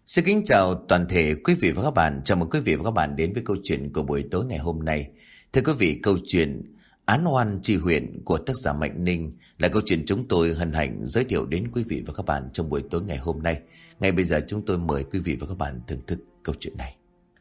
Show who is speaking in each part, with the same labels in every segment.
Speaker 1: Xin kính chào toàn thể quý vị và các bạn. Chào mừng quý vị và các bạn đến với câu chuyện của buổi tối ngày hôm nay. Thưa quý vị, câu chuyện Án oan tri huyện của tác giả Mạnh Ninh là câu chuyện chúng tôi hân hạnh giới thiệu đến quý vị và các bạn trong buổi tối ngày hôm nay. Ngay bây giờ chúng tôi mời quý vị và các bạn thưởng thức câu chuyện này.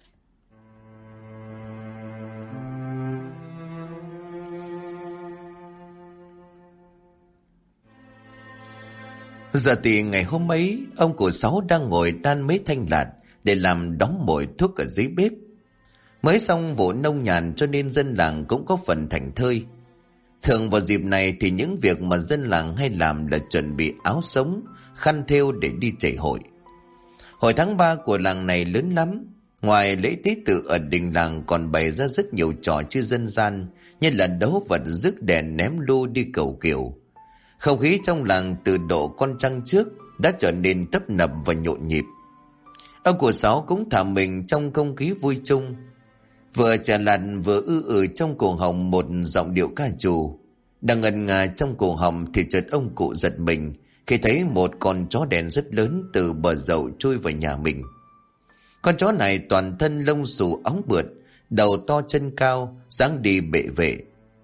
Speaker 1: Giờ thì ngày hôm ấy, ông cụ Sáu đang ngồi đan mấy thanh lạt để làm đóng mồi thuốc ở dưới bếp. Mới xong vụ nông nhàn cho nên dân làng cũng có phần thảnh thơi. Thường vào dịp này thì những việc mà dân làng hay làm là chuẩn bị áo sống, khăn thêu để đi chảy hội. Hội tháng 3 của làng này lớn lắm. Ngoài lễ tế tự ở đình làng còn bày ra rất nhiều trò chơi dân gian như là đấu vật, rước đèn, ném lô, đi cầu kiệu. Không khí trong làng từ độ con trăng trước đã trở nên tấp nập và nhộn nhịp. Ông cụ Sáu cũng thả mình trong không khí vui chung. Vừa chà lạt vừa trong cổ họng một giọng điệu ca trù. Đang ngần ngà trong cổ họng thì chợt ông cụ giật mình khi thấy một con chó đen rất lớn từ bờ dậu chui vào nhà mình. Con chó này toàn thân lông xù óng bượt, đầu to chân cao, dáng đi bệ vệ.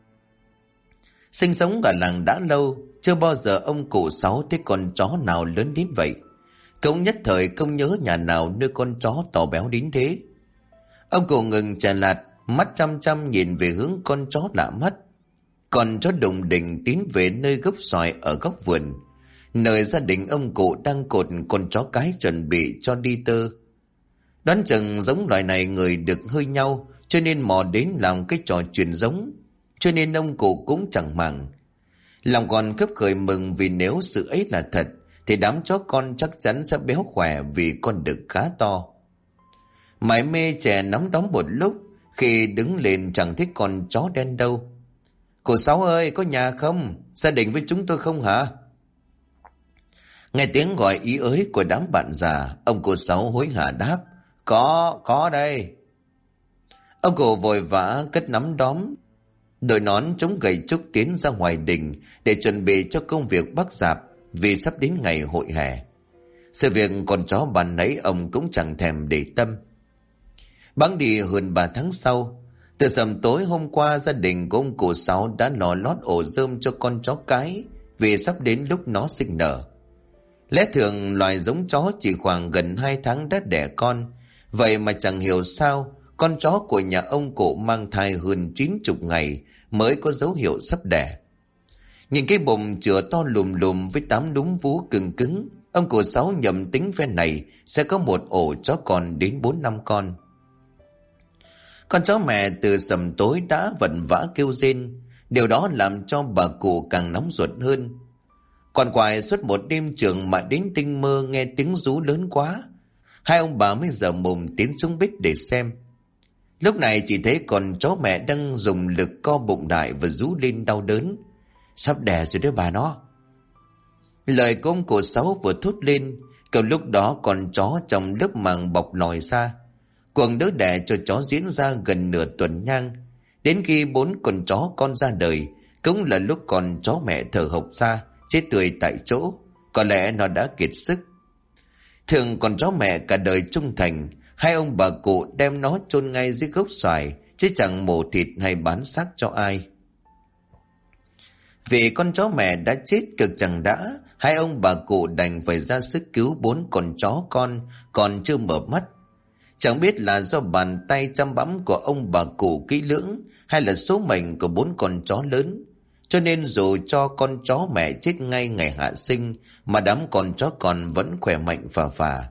Speaker 1: Sinh sống ở làng đã lâu, chưa bao giờ ông cụ Sáu thấy con chó nào lớn đến vậy. Cũng nhất thời không nhớ nhà nào nuôi con chó to béo đến thế. Ông cụ ngừng chà lạt, mắt chăm chăm nhìn về hướng con chó lạ mắt. Con chó đùng đỉnh tiến về nơi gốc xoài ở góc vườn, nơi gia đình ông cụ đang cột con chó cái chuẩn bị cho đi tơ. Đoán chừng giống loài này người được hơi nhau, cho nên mò đến làm cái trò truyền giống, cho nên ông cụ cũng chẳng màng. Lòng còn khấp khởi mừng vì nếu sự ấy là thật thì đám chó con chắc chắn sẽ béo khỏe vì con đực khá to. Mải mê chè nóng đóng một lúc, khi đứng lên chẳng thấy con chó đen đâu. Cô Sáu ơi, có nhà không? Gia đình với chúng tôi không hả? Nghe tiếng gọi ý ới của đám bạn già, ông cô Sáu hối hả đáp: Có đây. Ông cụ vội vã cất nắm đóm, đội nón chống gậy trúc tiến ra ngoài đình để chuẩn bị cho công việc bắc rạp vì sắp đến ngày hội hè. Sự việc con chó bàn nãy ông cũng chẳng thèm để tâm. Bẵng đi hơn 3 tháng sau, từ sầm tối hôm qua gia đình của ông cụ Sáu đã lò lót ổ rơm cho con chó cái vì sắp đến lúc nó sinh nở. Lẽ thường loài giống chó chỉ khoảng gần 2 tháng đã đẻ con, vậy mà chẳng hiểu sao con chó của nhà ông cụ mang thai hơn 90 ngày mới có dấu hiệu sắp đẻ. Nhìn cái bụng chửa to lùm lùm với 8 núm vú cứng cứng, ông cụ Sáu nhầm tính phen này sẽ có một ổ chó con đến 4-5 con. Con chó mẹ từ sầm tối đã vẩn vã kêu rên, điều đó làm cho bà cụ càng nóng ruột hơn. Còn quài suốt một đêm trường mà đến tinh mơ nghe tiếng rú lớn quá, hai ông bà mới dở mồm tiến xuống bếp để xem. Lúc này chỉ thấy con chó mẹ đang dùng lực co bụng đại và rú lên đau đớn. Sắp đẻ rồi đấy bà nó. Lời của ông cụ Sáu vừa thốt lên, cậu lúc đó con chó trong lớp màng bọc lòi ra. Cuộc đỡ đẻ cho chó diễn ra gần nửa tuần nhang. Đến khi 4 con chó con ra đời, cũng là lúc con chó mẹ thở hộc ra, chết tươi tại chỗ. Có lẽ nó đã kiệt sức. Thường con chó mẹ cả đời trung thành, hai ông bà cụ đem nó chôn ngay dưới gốc xoài, chứ chẳng mổ thịt hay bán xác cho ai. Vì con chó mẹ đã chết cực chẳng đã, hai ông bà cụ đành phải ra sức cứu 4 con chó con còn chưa mở mắt. Chẳng biết là do bàn tay chăm bẵm của ông bà cụ kỹ lưỡng hay là số mệnh của 4 con chó lớn, cho nên dù cho con chó mẹ chết ngay ngày hạ sinh mà đám con chó con vẫn khỏe mạnh phà phà.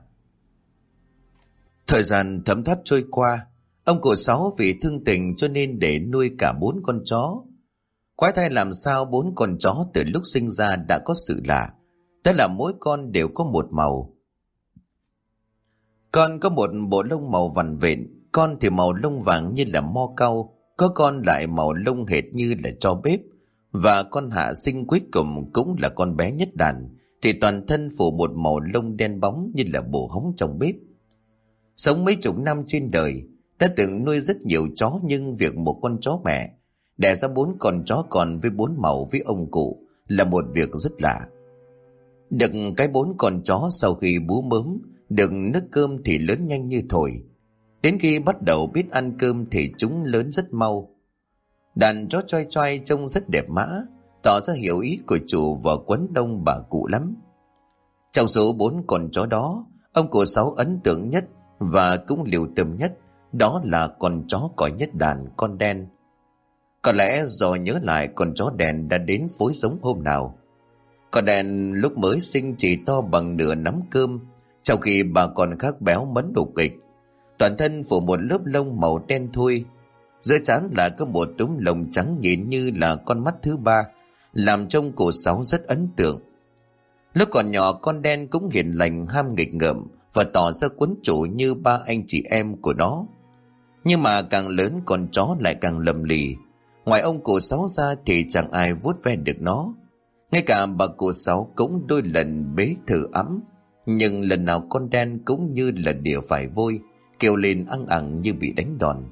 Speaker 1: Thời gian thấm thoát trôi qua, ông cụ Sáu vì thương tình cho nên để nuôi cả 4 con chó. Quái thay làm sao 4 con chó từ lúc sinh ra đã có sự lạ, đó là mỗi con đều có một màu. Con có một bộ lông màu vằn vện, con thì màu lông vàng như là mo cau, có con lại màu lông hệt như là tro bếp, và con hạ sinh cuối cùng cũng là con bé nhất đàn thì toàn thân phủ một màu lông đen bóng như là bồ hóng trong bếp. Sống mấy chục năm trên đời, đã từng nuôi rất nhiều chó, nhưng việc một con chó mẹ đẻ ra 4 con chó con với 4 màu với ông cụ là một việc rất lạ. Được cái 4 con chó sau khi bú mớm đựng nước cơm thì lớn nhanh như thổi. Đến khi bắt đầu biết ăn cơm thì chúng lớn rất mau. Đàn chó choai choai trông rất đẹp mã, tỏ ra hiểu ý của chủ và quấn đông bà cụ lắm. Trong số 4 con chó đó, ông cụ Sáu ấn tượng nhất và cũng lưu tâm nhất, đó là con chó còi nhất đàn, con đen. Có lẽ do nhớ lại con chó đen đã đến phối giống hôm nào. Con đen lúc mới sinh chỉ to bằng nửa nắm cơm, trong khi bà con khác béo mấn đục kịch. Toàn thân phủ một lớp lông màu đen thui, giữa trán là có một túm lông trắng nhìn như là con mắt thứ ba, làm trông cụ Sáu rất ấn tượng. Lúc còn nhỏ, con đen cũng hiền lành, ham nghịch ngợm và tỏ ra quấn chủ như ba anh chị em của nó. Nhưng mà càng lớn, con chó lại càng lầm lì. Ngoài ông cụ Sáu ra thì chẳng ai vuốt ve được nó. Ngay cả bà cụ Sáu cũng đôi lần bế thử ấm, nhưng lần nào con đen cũng như là đỉa phải vôi, kêu lên ăng ẳng như bị đánh đòn.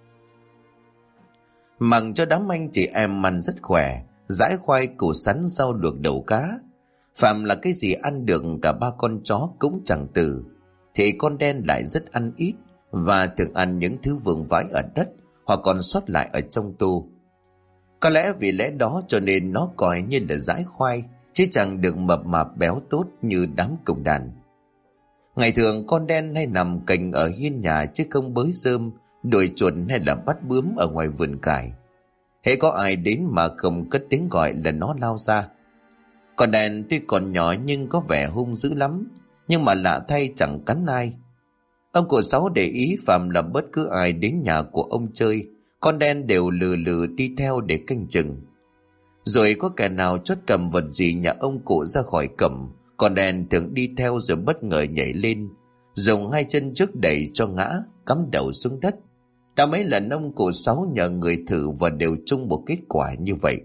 Speaker 1: Mặc cho đám anh chị em ăn rất khỏe, dãi khoai, củ sắn, rau luộc, đậu cá. Phạm là cái gì ăn được cả ba con chó cũng chẳng từ, thì con đen lại rất ăn ít và thường ăn những thứ vương vãi ở đất hoặc còn sót lại ở trong tô. Có lẽ vì lẽ đó cho nên nó coi như là dãi khoai, chứ chẳng được mập mạp béo tốt như đám cùng đàn. Ngày thường con đen hay nằm cành ở hiên nhà chứ không bới rơm, đuổi chuột hay là bắt bướm ở ngoài vườn cải. Hễ có ai đến mà không cất tiếng gọi là nó lao ra. Con đen tuy còn nhỏ nhưng có vẻ hung dữ lắm, nhưng mà lạ thay chẳng cắn ai. Ông cụ Sáu để ý phạm là bất cứ ai đến nhà của ông chơi, con đen đều lừ lừ đi theo để canh chừng. Rồi có kẻ nào chốt cầm vật gì nhà ông cụ ra khỏi cầm, con đen thường đi theo rồi bất ngờ nhảy lên, dùng 2 chân trước đẩy cho ngã, cắm đầu xuống đất. Đã mấy lần ông cụ Sáu nhờ người thử và đều chung một kết quả như vậy.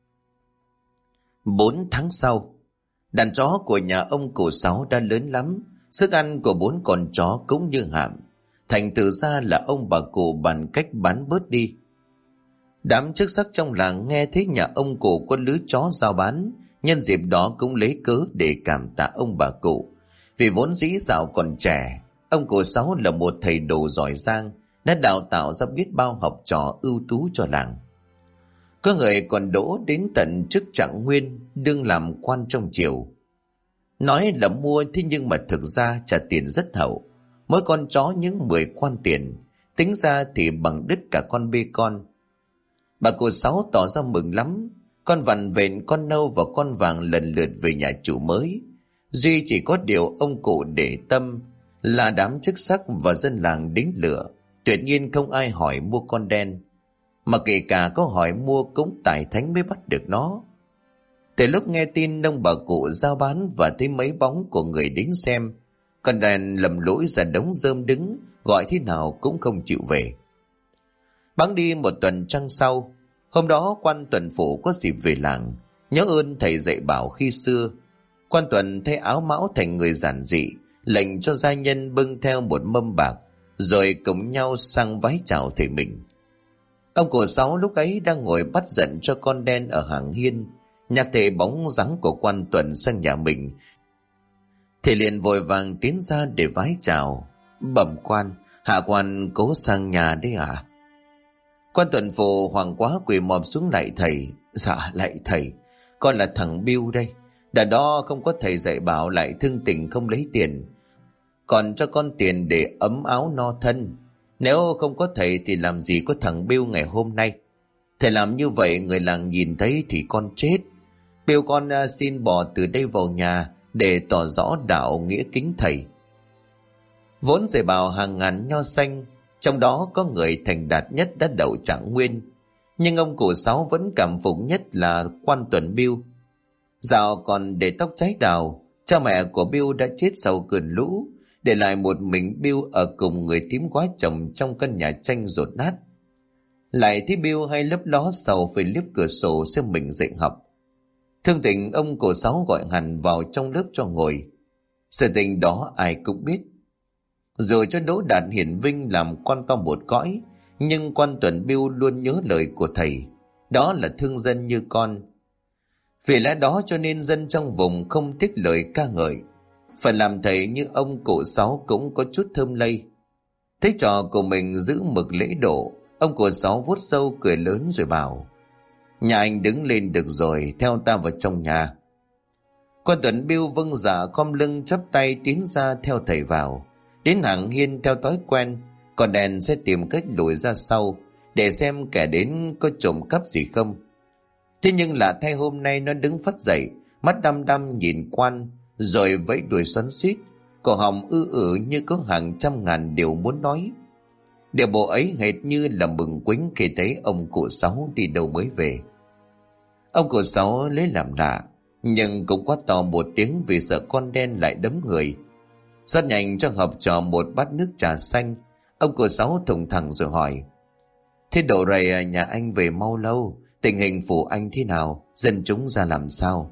Speaker 1: 4 tháng sau, đàn chó của nhà ông cụ Sáu đã lớn lắm, sức ăn của 4 con chó cũng như hạm. Thành thử ra là ông bà cụ bàn cách bán bớt đi. Đám chức sắc trong làng nghe thấy nhà ông cụ có lứa chó giao bán, nhân dịp đó cũng lấy cớ để cảm tạ ông bà cụ. Vì vốn dĩ dạo còn trẻ, ông cụ Sáu là một thầy đồ giỏi giang, đã đào tạo ra biết bao học trò ưu tú cho làng. Có người còn đỗ đến tận chức trạng nguyên, đương làm quan trong triều. Nói là mua thế nhưng mà thực ra trả tiền rất hậu. Mỗi con chó những 10 quan tiền, tính ra thì bằng đứt cả con bê con. Bà cụ Sáu tỏ ra mừng lắm. Con vằn vện, con nâu và con vàng lần lượt về nhà chủ mới. Duy chỉ có điều ông cụ để tâm là đám chức sắc và dân làng đính lửa, tuyệt nhiên không ai hỏi mua con đen. Mà kể cả có hỏi mua cũng tài thánh mới bắt được nó. Từ lúc nghe tin ông bà cụ giao bán và thấy mấy bóng của người đến xem, con đen lầm lũi ra đống rơm đứng, gọi thế nào cũng không chịu về. Bẵng đi 1 tuần trăng sau, hôm đó quan tuần phủ có dịp về làng, nhớ ơn thầy dạy bảo khi xưa. Quan tuần thay áo mão thành người giản dị, lệnh cho gia nhân bưng theo một mâm bạc, rồi cùng nhau sang vái chào thầy mình. Ông cụ Sáu lúc ấy đang ngồi bắt giận cho con đen ở hàng hiên, nhắc thấy bóng dáng của quan tuần sang nhà mình, thì liền vội vàng tiến ra để vái chào. Bẩm quan, hạ quan cố sang nhà đấy à? Quan tuần phủ hoảng quá quỳ mọp xuống lạy thầy. Dạ lạy thầy, con là thằng Biêu đây. Đợt đó không có thầy dạy bảo lại thương tình không lấy tiền, còn cho con tiền để ấm áo no thân. Nếu không có thầy thì làm gì có thằng Biêu ngày hôm nay. Thầy làm như vậy người làng nhìn thấy thì con chết. Biêu con xin bỏ từ đây vào nhà để tỏ rõ đạo nghĩa kính thầy. Vốn dạy bảo hàng ngàn nho xanh, trong đó có người thành đạt nhất đã đậu trạng nguyên, nhưng ông cụ Sáu vẫn cảm phục nhất là quan tuần Biêu. Dạo còn để tóc trái đào, cha mẹ của Biêu đã chết sau cơn lũ, để lại một mình Biêu ở cùng người thím quá chồng trong căn nhà tranh dột nát. Lại thấy Biêu hay lấp ló sau phải liếc cửa sổ xem mình dạy học. Thương tình ông cụ Sáu gọi hẳn vào trong lớp cho ngồi. Sự tình đó ai cũng biết. Dù cho đỗ đạt hiển vinh làm quan to một cõi, nhưng quan tuần Biêu luôn nhớ lời của thầy, đó là thương dân như con. Vì lẽ đó cho nên dân trong vùng không tiếc lời ca ngợi. Phần làm thầy như ông cụ Sáu cũng có chút thơm lây. Thấy trò của mình giữ mực lễ độ, ông cụ Sáu vuốt râu cười lớn rồi bảo: Nhà anh đứng lên được rồi, theo ta vào trong nhà. Con Tuấn Biêu vâng dạ khom lưng chắp tay tiến ra theo thầy vào. Đến hàng hiên theo thói quen, con đèn sẽ tìm cách lùi ra sau để xem kẻ đến có trộm cắp gì không. Thế nhưng lạ thay hôm nay nó đứng phắt dậy, mắt đăm đăm nhìn quan, rồi vẫy đuôi xoắn xuýt, cổ họng ư như có hàng trăm ngàn điều muốn nói. Điều bộ ấy hệt như là mừng quýnh khi thấy ông cụ Sáu đi đâu mới về. Ông cụ Sáu lấy làm lạ, nhưng cũng quát to một tiếng vì sợ con đen lại đấm người. Rất nhanh cho học trò một bát nước trà xanh. Ông cụ Sáu thùng thẳng rồi hỏi: Thế độ rầy nhà anh về mau lâu, tình hình phủ anh thế nào, dân chúng ra làm sao?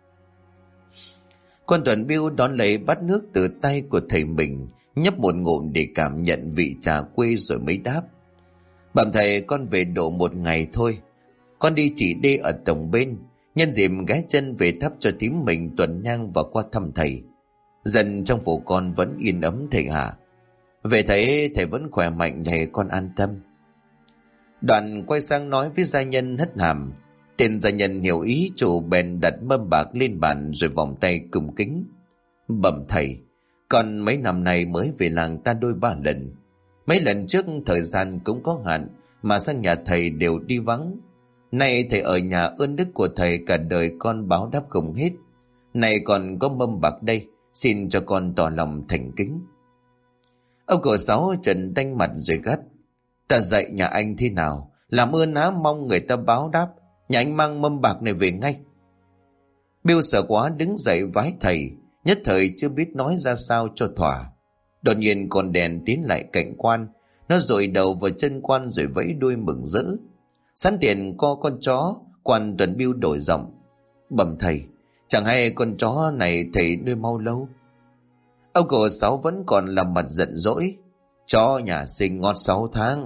Speaker 1: Con Tuấn Biêu đón lấy bát nước từ tay của thầy mình, nhấp một ngụm để cảm nhận vị trà quê rồi mới đáp: Bẩm thầy, con về độ một ngày thôi. Con đi chỉ đê ở tổng bên, nhân dịp ghé chân về thắp cho thím mình tuần nhang và qua thăm thầy. Dân trong phủ con vẫn yên ấm thầy hả? Về thấy thầy vẫn khỏe mạnh thì con an tâm. Đoạn quay sang nói với gia nhân hất hàm. Tên gia nhân hiểu ý, chủ bèn đặt mâm bạc lên bàn rồi vòng tay cung kính: Bẩm thầy, con mấy năm nay mới về làng ta đôi ba lần. Mấy lần trước thời gian cũng có hạn, mà sang nhà thầy đều đi vắng. Nay thầy ở nhà, ơn đức của thầy cả đời con báo đáp không hết. Này còn có mâm bạc đây, xin cho con tỏ lòng thành kính. Ông cụ Sáu trần tanh mặt rồi gắt: Ta dạy nhà anh thế nào, làm ơn á mong người ta báo đáp. Nhà anh mang mâm bạc này về ngay. Biêu sợ quá đứng dậy vái thầy, nhất thời chưa biết nói ra sao cho thỏa. Đột nhiên con đèn tiến lại cạnh quan, nó dội đầu vào chân quan rồi vẫy đuôi mừng rỡ. Sẵn tiện co con chó, quan Tuấn Biêu đổi giọng: Bẩm thầy, chẳng hay con chó này thầy nuôi mau lâu? Ông cụ Sáu vẫn còn làm mặt giận dỗi: Chó nhà sinh ngót 6 tháng.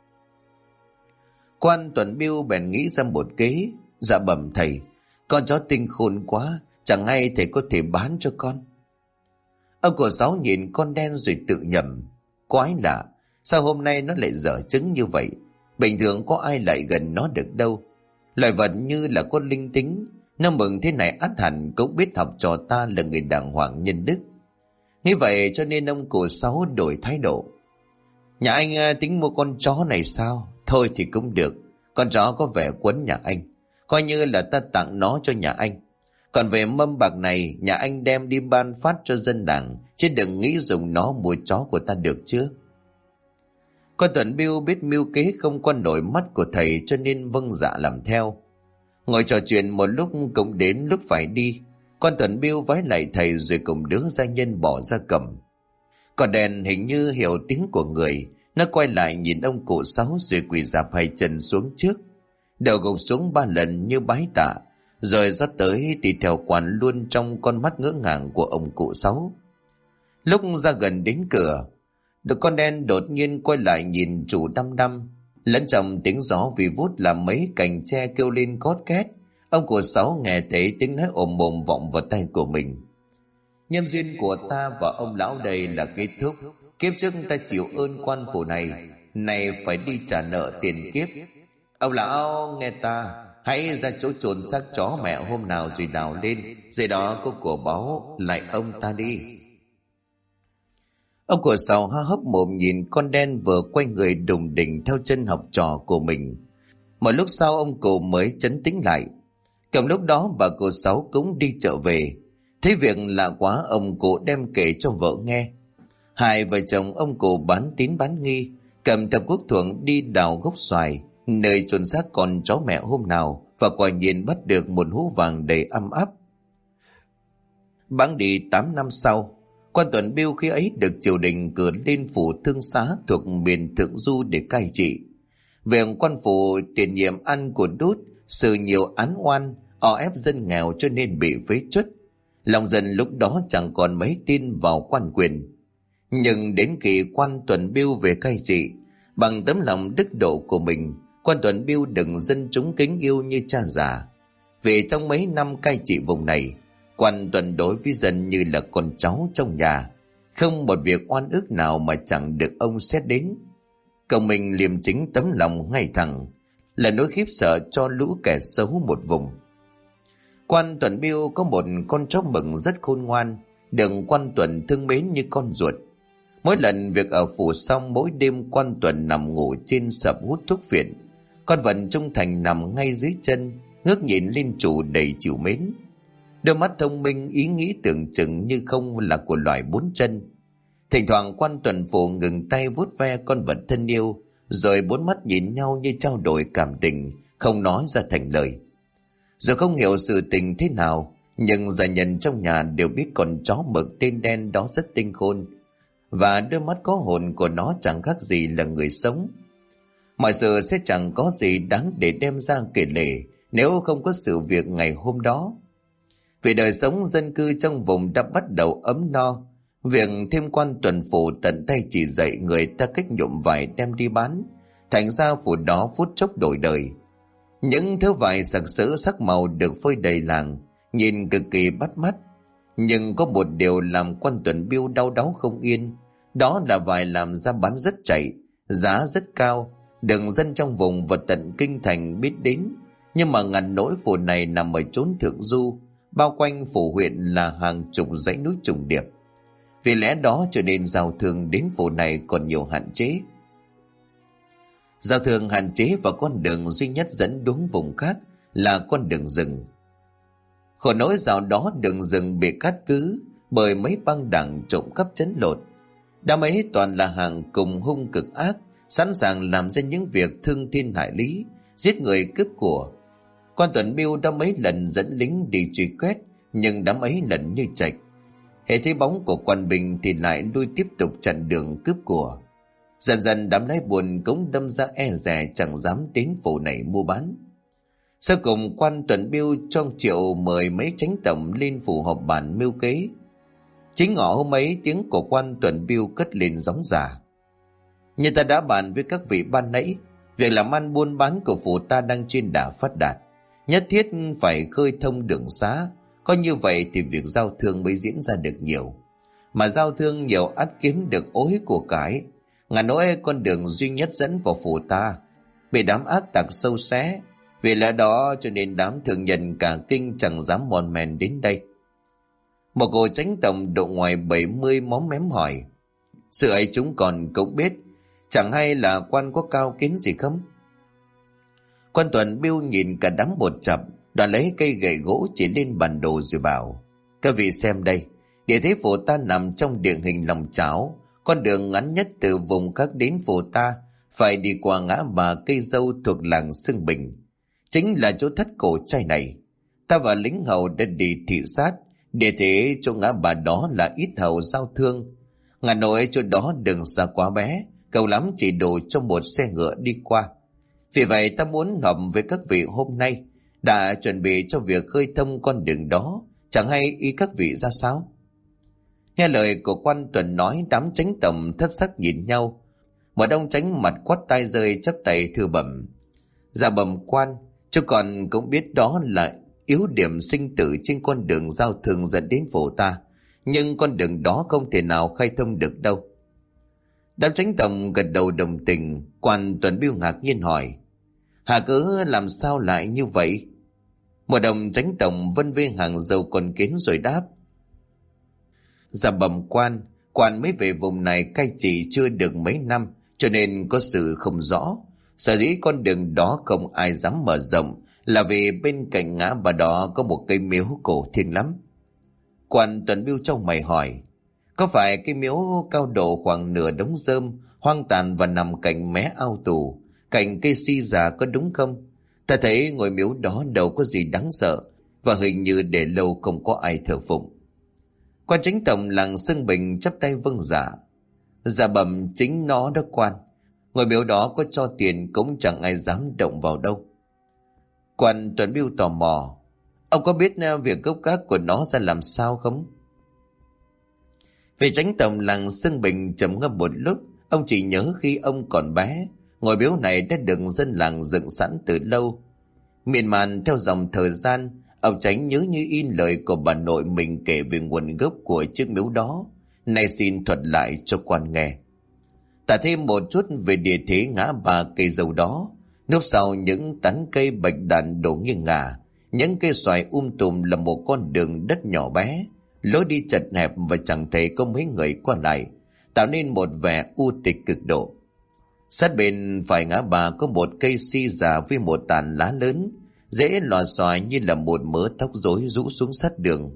Speaker 1: Quan Tuấn Biêu bèn nghĩ ra một kế: Dạ bẩm thầy, con chó tinh khôn quá, chẳng hay thầy có thể bán cho con. Ông cụ Sáu nhìn con đen rồi tự nhầm: Quái lạ, sao hôm nay nó lại dở trứng như vậy? Bình thường có ai lại gần nó được đâu. Loài vật như là con linh tính, nó mừng thế này ắt hẳn cũng biết học trò ta là người đàng hoàng nhân đức. Nghĩ vậy cho nên ông cụ Sáu đổi thái độ: Nhà anh tính mua con chó này sao? Thôi thì cũng được, con chó có vẻ quấn nhà anh, coi như là ta tặng nó cho nhà anh. Còn về mâm bạc này, nhà anh đem đi ban phát cho dân làng, chứ đừng nghĩ dùng nó mua chó của ta được chứ. Con Tuấn Biêu biết mưu kế không qua nổi mắt của thầy, cho nên vâng dạ làm theo. Ngồi trò chuyện một lúc cũng đến lúc phải đi. Con Tuấn Biêu vái lại thầy rồi cùng đứa gia nhân bỏ ra cầm. Còn đèn hình như hiểu tiếng của người, nó quay lại nhìn ông cụ Sáu rồi quỳ rạp hai chân xuống trước, đầu gục xuống 3 lần như bái tạ, rồi dắt tới đi theo quan luôn trong con mắt ngỡ ngàng của ông cụ Sáu. Lúc ra gần đến cửa, được con đen đột nhiên quay lại nhìn chủ đăm đăm, lẫn trong tiếng gió vì vút làm mấy cành tre kêu lên cót két. Ông cụ Sáu nghe thấy tiếng nói ồm ồm vọng vào tai của mình: Nhân duyên của ta và ông lão đây là kết thúc. Kiếp trước ta chịu ơn quan phủ này, này phải đi trả nợ tiền kiếp. Ông lão nghe ta, hãy ra chỗ chôn xác chó mẹ hôm nào rồi đào lên, dưới đó có của báu, lại ông ta đi. Ông cụ Sáu há hốc mồm nhìn con đen vừa quay người đùng đỉnh theo chân học trò của mình. Một lúc sau ông cụ mới trấn tĩnh lại. Cùng lúc đó bà cụ Sáu cũng đi chợ về. Thấy việc lạ quá, ông cụ đem kể cho vợ nghe. Hai vợ chồng ông cụ bán tín bán nghi, cầm theo cuốc thuộng đi đào gốc xoài, nơi chôn xác con chó mẹ hôm nào, và quả nhiên bắt được một hũ vàng đầy âm áp. Bẵng đi 8 năm sau, quan Tuấn Biêu khi ấy được triều đình cử lên phủ thương xá thuộc miền Thượng Du để cai trị. Việc quan phủ tiền nhiệm ăn của đút, xử nhiều án oan, ép dân nghèo cho nên bị phế truất. Lòng dân lúc đó chẳng còn mấy tin vào quan quyền. Nhưng đến khi quan Tuấn Biêu về cai trị, bằng tấm lòng đức độ của mình, quan Tuấn Biêu được dân chúng kính yêu như cha già. Vì trong mấy năm cai trị vùng này, Quan Tuần đối với dân như là con cháu trong nhà, không một việc oan ức nào mà chẳng được ông xét đến. Cậu mình liêm chính tấm lòng ngay thẳng, là nỗi khiếp sợ cho lũ kẻ xấu một vùng. Quan Tuần Biêu có một con chó mực rất khôn ngoan, được Quan Tuần thương mến như con ruột. Mỗi lần việc ở phủ xong, mỗi đêm Quan Tuần nằm ngủ trên sập hút thuốc phiện. Con vật trung thành nằm ngay dưới chân, ngước nhìn lên chủ đầy trìu mến. Đôi mắt thông minh ý nghĩ tưởng chừng như không là của loài bốn chân. Thỉnh thoảng Quan Tuần Phủ ngừng tay vuốt ve con vật thân yêu, rồi bốn mắt nhìn nhau như trao đổi cảm tình, không nói ra thành lời. Dù không hiểu sự tình thế nào, nhưng gia nhân trong nhà đều biết con chó mực tên đen đó rất tinh khôn, và đôi mắt có hồn của nó chẳng khác gì là người sống. Mọi sự sẽ chẳng có gì đáng để đem ra kể lể nếu không có sự việc ngày hôm đó. Vì đời sống dân cư trong vùng đã bắt đầu ấm no, việc thêm Quan Tuần Phủ tận tay chỉ dạy người ta cách nhuộm vải đem đi bán, thành ra phủ đó phút chốc đổi đời. Những thớ vải sặc sỡ sắc màu được phơi đầy làng, nhìn cực kỳ bắt mắt. Nhưng có một điều làm Quan Tuần Biêu đau đáu không yên, đó là vải làm ra bán rất chạy, giá rất cao, được dân trong vùng và tận kinh thành biết đến. Nhưng mà ngặt nỗi phủ này nằm ở chốn thượng du, bao quanh phủ huyện là hàng chục dãy núi trùng điệp. Vì lẽ đó cho nên giao thương đến phủ này còn nhiều hạn chế. Giao thương hạn chế và con đường duy nhất dẫn đúng vùng khác là con đường rừng. Khổ nỗi dạo đó đường rừng bị cát cứ bởi mấy băng đảng trộm cắp trấn lột. Đám ấy toàn là hàng cùng hung cực ác, sẵn sàng làm ra những việc thương thiên hại lý, giết người cướp của. Quan Tuần Biêu đã mấy lần dẫn lính đi truy quét, nhưng đám ấy lần như chạch. Hễ thấy bóng của quan binh thì lại lui tiếp tục chặn đường cướp của. Dần dần đám lái buồn cũng đâm ra e dè chẳng dám đến phủ này mua bán. Sau cùng Quan Tuần Biêu cho triệu mời mấy chánh tổng lên phủ họp bàn mưu kế. Chính ngọ hôm ấy, tiếng của Quan Tuần Biêu cất lên gióng giả: Như ta đã bàn với các vị ban nãy, việc làm ăn buôn bán của phủ ta đang trên đà phát đạt, nhất thiết phải khơi thông đường xá. Có như vậy thì việc giao thương mới diễn ra được nhiều. Mà giao thương nhiều ắt kiếm được ối của cái. Ngả nỗi con đường duy nhất dẫn vào phủ ta bị đám ác tặc sâu xé. Vì lẽ đó cho nên đám thương nhân cả kinh chẳng dám mòn mèn đến đây. Một cô chánh tổng độ ngoài 70 móm mém hỏi: Sự ấy chúng còn cũng biết, chẳng hay là quan có cao kiến gì không? Quan Tuần Biêu nhìn cả đám một chập, đoàn lấy cây gậy gỗ chỉ lên bản đồ rồi bảo: Các vị xem đây, địa thế phủ ta nằm trong địa hình lòng chảo. Con đường ngắn nhất từ vùng khác đến phủ ta phải đi qua ngã ba cây dâu thuộc làng Sưng Bình, chính là chỗ thất cổ trai này. Ta và lính hầu đã đi thị sát, địa thế chỗ ngã ba đó là ít hầu giao thương. Ngả nỗi chỗ đó đường xa quá bé, cầu lắm chỉ đủ cho một xe ngựa đi qua. Vì vậy ta muốn họp với các vị hôm nay, đã chuẩn bị cho việc khơi thông con đường đó, chẳng hay ý các vị ra sao? Nghe lời của Quan Tuần nói, đám chánh tổng thất sắc nhìn nhau. Một ông chánh mặt quắt tai rơi chắp tay thưa bẩm: Dạ bẩm quan, chứ còn cũng biết đó là yếu điểm sinh tử trên con đường giao thương dẫn đến phủ ta, nhưng con đường đó không thể nào khai thông được đâu. Đám chánh tổng gật đầu đồng tình. Quan Tuần Biêu ngạc nhiên hỏi: Hà cớ làm sao lại như vậy? Một ông chánh tổng vân vê hàng dầu con kiến rồi đáp: Dạ bẩm quan, quan mới về vùng này cai trị chưa được mấy năm, cho nên có sự không rõ. Sở dĩ con đường đó không ai dám mở rộng là vì bên cạnh ngã ba đó có một cây miếu cổ thiêng lắm. Quan Tuần Biêu trong mày hỏi: Có phải cây miếu cao độ khoảng nửa đống rơm, hoang tàn và nằm cạnh mé ao tù, cạnh cây si già có đúng không? Ta thấy ngôi miếu đó đâu có gì đáng sợ, và hình như để lâu không có ai thờ phụng. Quan chánh tổng làng Sưng Bình chắp tay vâng dạ: Dạ bẩm chính nó đó quan. Ngôi miếu đó có cho tiền cũng chẳng ai dám động vào đâu. Quan Tuần Biêu tò mò: Ông có biết việc gốc gác của nó ra làm sao không? Vị chánh tổng làng Sưng Bình trầm ngâm một lúc. Ông chỉ nhớ khi ông còn bé, ngôi miếu này đã được dân làng dựng sẵn từ lâu. Miên man theo dòng thời gian, Ông Chánh nhớ như in lời của bà nội mình kể về nguồn gốc của chiếc miếu đó, nay xin thuật lại cho quan nghe. Tả thêm một chút về địa thế ngã ba cây dầu đó. Núp sau những tán cây bạch đàn đổ nghiêng ngả, những cây xoài tùm là một con đường đất nhỏ bé, lối đi chật hẹp và chẳng thể có mấy người qua lại, tạo nên một vẻ u tịch cực độ. Sát bên phải ngã ba có một cây si già với một tàn lá lớn, rễ lòa xòa như là một mớ tóc rối rũ xuống sát đường.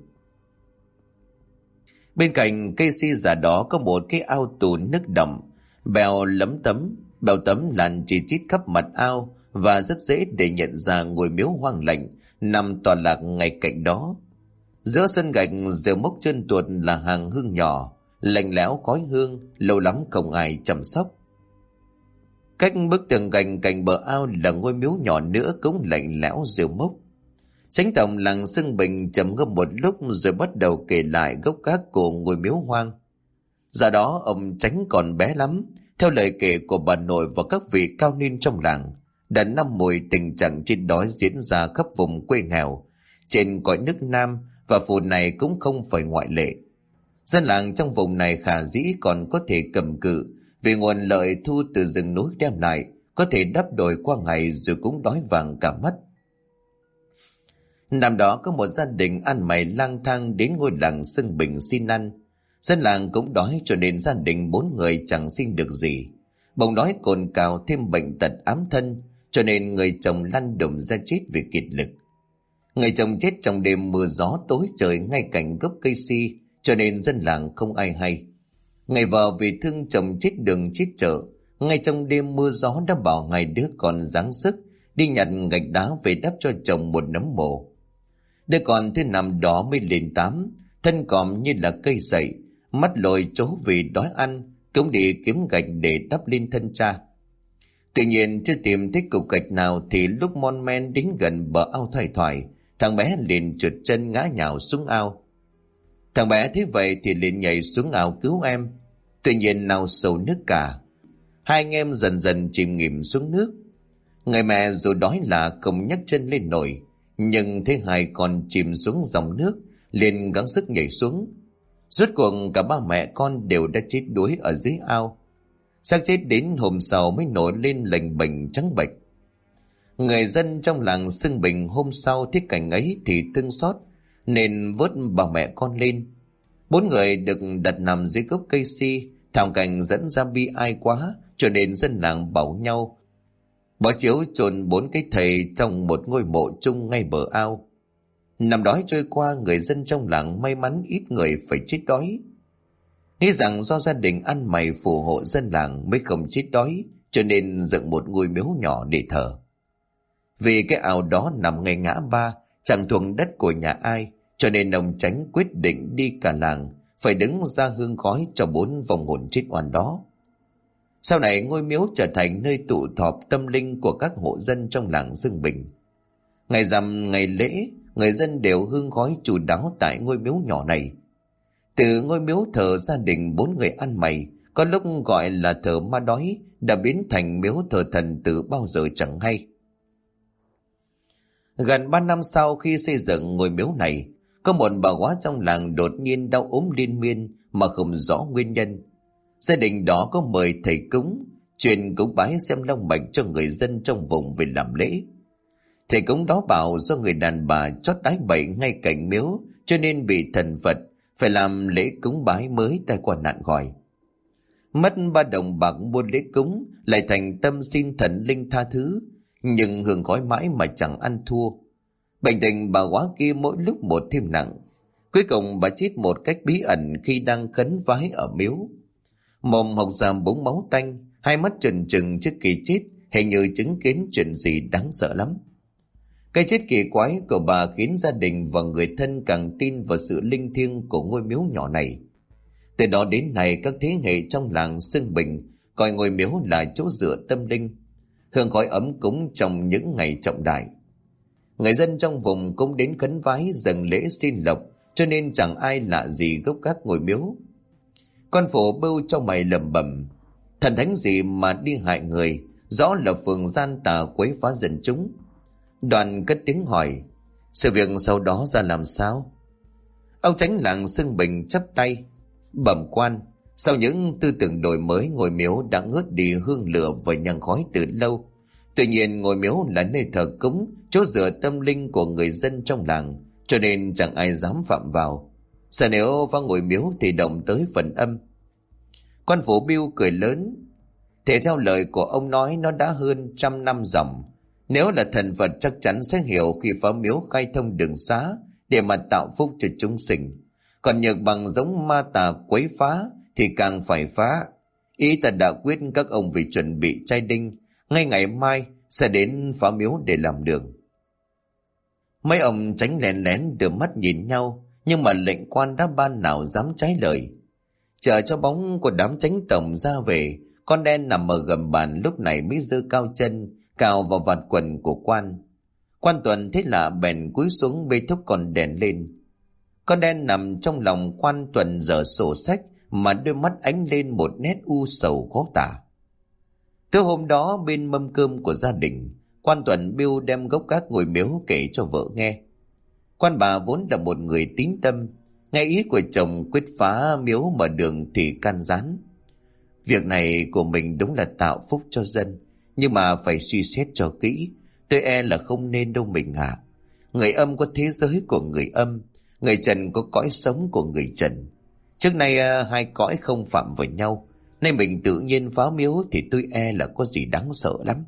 Speaker 1: Bên cạnh cây si già đó có một cái ao tù nước đậm, bèo tấm làn chỉ chít khắp mặt ao, và rất dễ để nhận ra ngôi miếu hoang lạnh nằm tọa lạc ngay cạnh đó. Giữa sân gạch rêu mốc trơn tuột là hàng hương nhỏ, lạnh lẽo khói hương, lâu lắm không ai chăm sóc. Cách bức tường gạch cạnh bờ ao là ngôi miếu nhỏ nữa cũng lạnh lẽo rêu mốc. Chánh tổng làng Xưng Bình trầm ngâm một lúc rồi bắt đầu kể lại gốc gác của ngôi miếu hoang. Giờ đó ông Chánh còn bé lắm, theo lời kể của bà nội và các vị cao niên trong làng, đã năm mùi tình trạng chết đói diễn ra khắp vùng quê nghèo trên cõi nước Nam, và phủ này cũng không phải ngoại lệ. Dân làng trong vùng này khả dĩ còn có thể cầm cự vì nguồn lợi thu từ rừng núi đem lại, có thể đắp đổi qua ngày rồi cũng đói vàng cả mắt. Năm đó có một gia đình ăn mày lang thang đến ngôi làng Xưng Bình xin ăn. Dân làng cũng đói cho nên gia đình 4 người chẳng xin được gì. Bỗng đói cồn cào thêm bệnh tật ám thân, cho nên người chồng lăn đùng ra chết vì kiệt lực. Người chồng chết trong đêm mưa gió tối trời ngay cạnh gốc cây si, cho nên dân làng không ai hay. Người vợ vì thương chồng chết đường chết chợ, ngay trong đêm mưa gió đã bảo hai đứa con giáng sức đi nhặt gạch đá về đắp cho chồng một nấm mồ. Đứa con thứ năm đó mới lên 8, thân còm như là cây sậy, mắt lồi trố vì đói ăn, cũng đi kiếm gạch để đắp lên thân cha. Tự nhiên chưa tìm thấy cục gạch nào thì lúc mon men đến gần bờ ao thoải thoải, thằng bé liền trượt chân ngã nhào xuống ao. Thằng bé thấy vậy thì liền nhảy xuống ao cứu em. Tuy nhiên nào sâu nước cả, hai anh em dần dần chìm nghỉm xuống nước. Người mẹ dù đói là không nhấc chân lên nổi, nhưng thấy hai con chìm xuống dòng nước liền gắng sức nhảy xuống. Rốt cuộc cả ba mẹ con đều đã chết đuối ở dưới ao. Xác chết đến hôm sau mới nổi lên lềnh bềnh trắng bệch. Người dân trong làng Xưng Bình hôm sau thấy cảnh ấy thì thương xót, nên vớt bà mẹ con lên. 4 người được đặt nằm dưới gốc cây si, thảm cảnh dẫn ra bi ai quá, cho nên dân làng bảo nhau bỏ chiếu chôn 4 cái thầy trong một ngôi mộ chung ngay bờ ao. Năm đói trôi qua, người dân trong làng may mắn ít người phải chết đói. Nghĩ rằng do gia đình ăn mày phù hộ dân làng mới không chết đói, cho nên dựng một ngôi miếu nhỏ để thờ. Vì cái ao đó nằm ngay ngã ba, chẳng thuộc đất của nhà ai, cho nên ông Chánh quyết định đi cả làng phải đứng ra hương khói cho 4 vong hồn chết oan đó. Sau này ngôi miếu trở thành nơi tụ họp tâm linh của các hộ dân trong làng Xưng Bình. Ngày rằm ngày lễ, người dân đều hương khói chu đáo tại ngôi miếu nhỏ này. Từ ngôi miếu thờ gia đình 4 người ăn mày, có lúc gọi là thờ ma đói, đã biến thành miếu thờ thần từ bao giờ chẳng hay. Gần 3 năm sau khi xây dựng ngôi miếu này, có một bà góa trong làng đột nhiên đau ốm liên miên mà không rõ nguyên nhân. Gia đình đó có mời thầy cúng, truyền cúng bái xem long mạch cho người dân trong vùng về làm lễ. Thầy cúng đó bảo do người đàn bà chót đái bậy ngay cạnh miếu, cho nên bị thần Phật phải làm lễ cúng bái mới tai qua nạn khỏi. Mất 3 đồng bạc mua lễ cúng, lại thành tâm xin thần linh tha thứ, nhưng hương khói mãi mà chẳng ăn thua. Bệnh tình bà góa kia mỗi lúc một thêm nặng. Cuối cùng bà chết một cách bí ẩn khi đang khấn vái ở miếu. Mồm hộc ra búng máu tanh, hai mắt trừng trừng trước khi chết, hình như chứng kiến chuyện gì đáng sợ lắm. Cái chết kỳ quái của bà khiến gia đình và người thân càng tin vào sự linh thiêng của ngôi miếu nhỏ này. Từ đó đến nay, các thế hệ trong làng Xưng Bình coi ngôi miếu là chỗ dựa tâm linh, hương khói ấm cúng trong những ngày trọng đại. Người dân trong vùng cũng đến khấn vái dâng lễ xin lộc, cho nên chẳng ai lạ gì gốc gác ngôi miếu. Con phổ bưu cho mày lẩm bẩm: thần thánh gì mà đi hại người, rõ là phường gian tà quấy phá dân chúng. Đoàn cất tiếng hỏi: Sự việc sau đó ra làm sao? Ông chánh làng Xưng Bình chắp tay. Bẩm quan, sau những tư tưởng đổi mới, ngôi miếu đã ngớt đi hương lửa và nhang khói từ lâu. Tuy nhiên ngôi miếu là nơi thờ cúng, chỗ dựa tâm linh của người dân trong làng, cho nên chẳng ai dám phạm vào. Sợ nếu vào ngôi miếu thì động tới phần âm. Quan phủ Biêu cười lớn. Thế theo lời của ông nói, nó đã hơn 100 năm dòng. Nếu là thần Phật chắc chắn sẽ hiểu khi phá miếu khai thông đường xá để mà tạo phúc cho chúng sinh. Còn nhược bằng giống ma tà quấy phá thì càng phải phá. Ý ta đã quyết các ông vì chuẩn bị trai đinh, ngay ngày mai sẽ đến phá miếu để làm đường. Mấy ông tránh lén lén đưa mắt nhìn nhau, nhưng mà lệnh quan đã ban nào dám trái lời. Chờ cho bóng của đám chánh tổng ra về, con đen nằm ở gầm bàn lúc này mới giơ cao chân cào vào vạt quần của quan. Quan Tuần thấy lạ bèn cúi xuống bê thúc con đèn lên. Con đen nằm trong lòng quan Tuần dở sổ sách, mà đôi mắt ánh lên một nét u sầu khó tả. Từ hôm đó bên mâm cơm của gia đình, quan Tuần Biêu đem gốc gác ngồi miếu kể cho vợ nghe. Quan bà vốn là một người tín tâm, nghe ý của chồng quyết phá miếu mở đường thì can gián. Việc này của mình đúng là tạo phúc cho dân, nhưng mà phải suy xét cho kỹ. Tôi e là không nên đâu mình ạ. Người âm có thế giới của người âm, người trần có cõi sống của người trần. Trước nay hai cõi không phạm vào nhau, nên mình tự nhiên phá miếu thì tôi e là có gì đáng sợ lắm.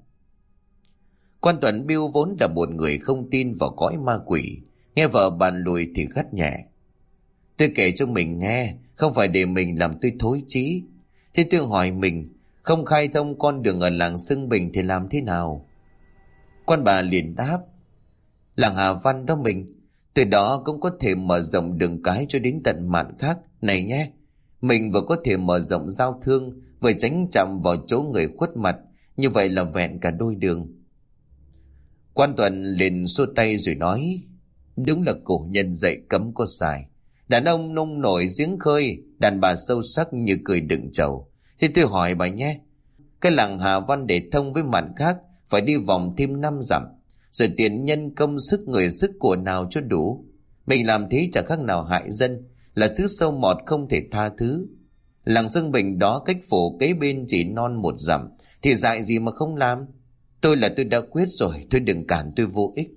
Speaker 1: Quan Tuần Biêu vốn là một người không tin vào cõi ma quỷ, nghe vợ bàn lùi thì gắt nhẹ. Tôi kể cho mình nghe, không phải để mình làm tôi thối chí. Thế tôi hỏi mình, không khai thông con đường ở làng Xưng Bình thì làm thế nào? Quan bà liền đáp, làng Hà Văn đó mình, từ đó cũng có thể mở rộng đường cái cho đến tận mạn khác. Này nhé, mình vừa có thể mở rộng giao thương, vừa tránh chạm vào chỗ người khuất mặt, như vậy là vẹn cả đôi đường. Quan Tuần liền xua tay rồi nói, đúng là cổ nhân dạy cấm có sai. Đàn ông nông nổi giếng khơi, đàn bà sâu sắc như cười đựng trầu. Thì tôi hỏi bà nhé, cái làng Hà Văn để thông với mạn khác phải đi vòng thêm 5 dặm, rồi tiền nhân công sức người sức của nào cho đủ. Mình làm thế chẳng khác nào hại dân, là thứ sâu mọt không thể tha thứ. Làng Xưng Bình đó cách phủ kế bên chỉ non 1 dặm, thì dại gì mà không làm. Tôi đã quyết rồi, tôi đừng cản tôi vô ích.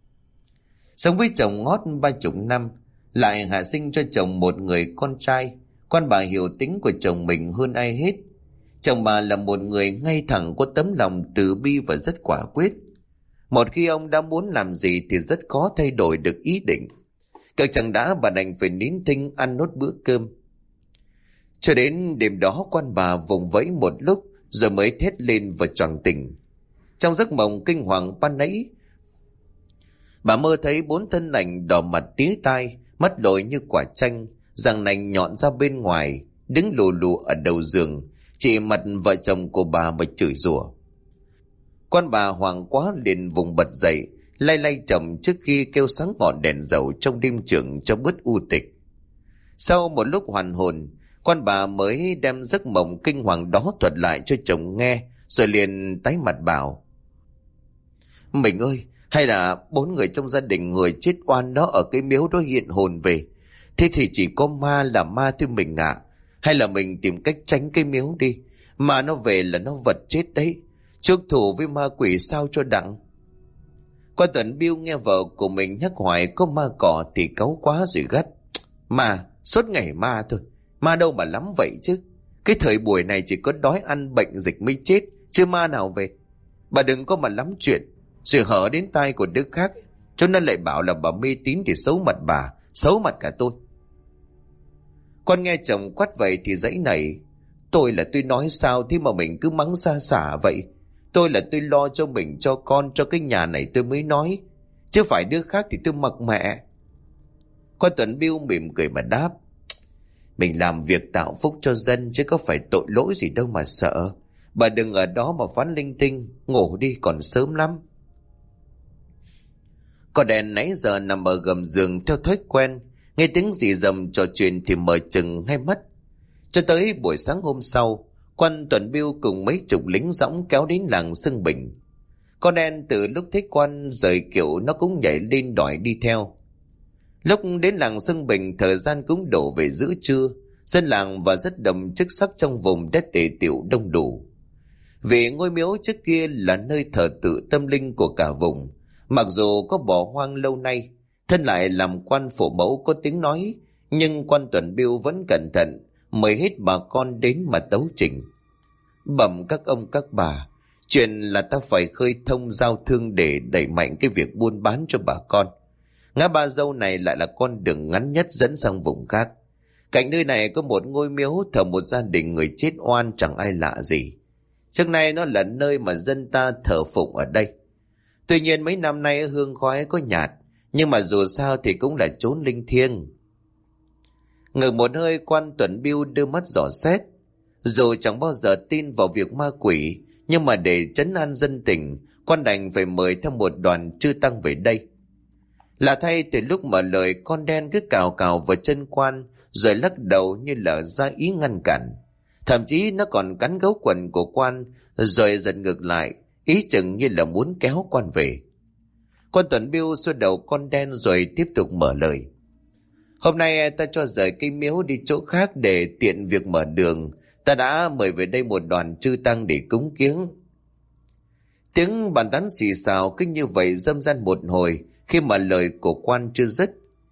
Speaker 1: Sống với chồng ngót 30 năm, lại hạ sinh cho chồng một người con trai. Quan bà hiểu tính của chồng mình hơn ai hết. Chồng bà là một người ngay thẳng, có tấm lòng từ bi và rất quả quyết. Một khi ông đã muốn làm gì thì rất khó thay đổi được ý định. Cực chẳng đã bà đành phải nín thinh ăn nốt bữa cơm. Cho đến đêm đó quan bà vùng vẫy một lúc rồi mới thét lên và choàng tỉnh. Trong giấc mộng kinh hoàng ban nãy, bà mơ thấy 4 thân ảnh đỏ mặt tía tai, mắt lồi như quả chanh, răng nanh nhọn ra bên ngoài, đứng lù lù ở đầu giường, chỉ mặt vợ chồng của bà mà chửi rủa. Quan bà hoảng quá liền vùng bật dậy, lay lay chồng trước khi kêu sáng ngọn đèn dầu trong đêm trường cho bớt u tịch. Sau một lúc hoàn hồn, quan bà mới đem giấc mộng kinh hoàng đó thuật lại cho chồng nghe, rồi liền tái mặt bảo, mình ơi, hay là 4 người trong gia đình người chết oan đó ở cái miếu đó hiện hồn về, thế thì chỉ có ma là ma thôi mình ạ. Hay là mình tìm cách tránh cái miếu đi, mà nó về là nó vật chết đấy, chuốc thù với ma quỷ sao cho đặng. Quan Tuần Biêu nghe vợ của mình nhắc hoài có ma cỏ thì cáu quá rồi gắt, mà suốt ngày ma thôi, ma đâu mà lắm vậy chứ. Cái thời buổi này chỉ có đói ăn bệnh dịch mới chết, chứ ma nào về. Bà đừng có mà lắm chuyện rồi hở đến tai của đứa khác, cho nên lại bảo là bà mê tín thì xấu mặt bà, xấu mặt cả tôi. Con nghe chồng quát vậy thì dãy nảy, tôi nói sao thế mà mình cứ mắng xa xả vậy. Tôi lo cho mình, cho con, cho cái nhà này tôi mới nói, chứ phải đứa khác thì tôi mặc mẹ. Quan Tuần Biêu mỉm cười mà đáp, mình làm việc tạo phúc cho dân chứ có phải tội lỗi gì đâu mà sợ. Bà đừng ở đó mà phán linh tinh, ngủ đi còn sớm lắm. Con đèn nãy giờ nằm ở gầm giường theo thói quen, nghe tiếng rì rầm trò chuyện thì mở chừng hai mắt. Cho tới buổi sáng hôm sau, Quan Tuần Biêu cùng mấy chục lính dõng kéo đến làng Xưng Bình. Con đen từ lúc thấy quan rời kiệu nó cũng nhảy lên đòi đi theo. Lúc đến làng Sưng Bình, thời gian cũng đổ về giữa trưa. Dân làng và rất đông chức sắc trong vùng đã tề tựu đông đủ. Vì ngôi miếu trước kia là nơi thờ tự tâm linh của cả vùng, mặc dù có bỏ hoang lâu nay, thân lại làm quan phủ mẫu có tiếng nói, nhưng quan Tuần Biêu vẫn cẩn thận mời hết bà con đến mà tấu trình. Bẩm các ông các bà, chuyện là ta phải khơi thông giao thương để đẩy mạnh cái việc buôn bán cho bà con. Ngã Ba Dâu này lại là con đường ngắn nhất dẫn sang vùng khác. Cạnh nơi này có một ngôi miếu thờ một gia đình người chết oan chẳng ai lạ gì. Trước nay nó là nơi mà dân ta thờ phụng ở đây. Tuy nhiên mấy năm nay hương khói có nhạt, nhưng mà dù sao thì cũng là chốn linh thiêng. Ngừng một hơi, quan Tuần Biêu đưa mắt dò xét. Dù chẳng bao giờ tin vào việc ma quỷ, nhưng mà để trấn an dân tình, quan đành phải mời theo một đoàn chư tăng về đây. Lạ thay, từ lúc mở lời, con đen cứ cào cào vào chân quan, rồi lắc đầu như là ra ý ngăn cản. Thậm chí nó còn cắn gấu quần của quan, rồi giật ngược lại, ý chừng như là muốn kéo quan về. Quan Tuần Biêu xua đầu con đen rồi tiếp tục mở lời. Hôm nay ta cho rời cây miếu đi chỗ khác để tiện việc mở đường. Ta đã mời về đây một đoàn chư tăng để cúng kiếng. Tiếng bàn tán xì xào cứ như vậy râm ran một hồi, khi mà lời của quan chưa dứt.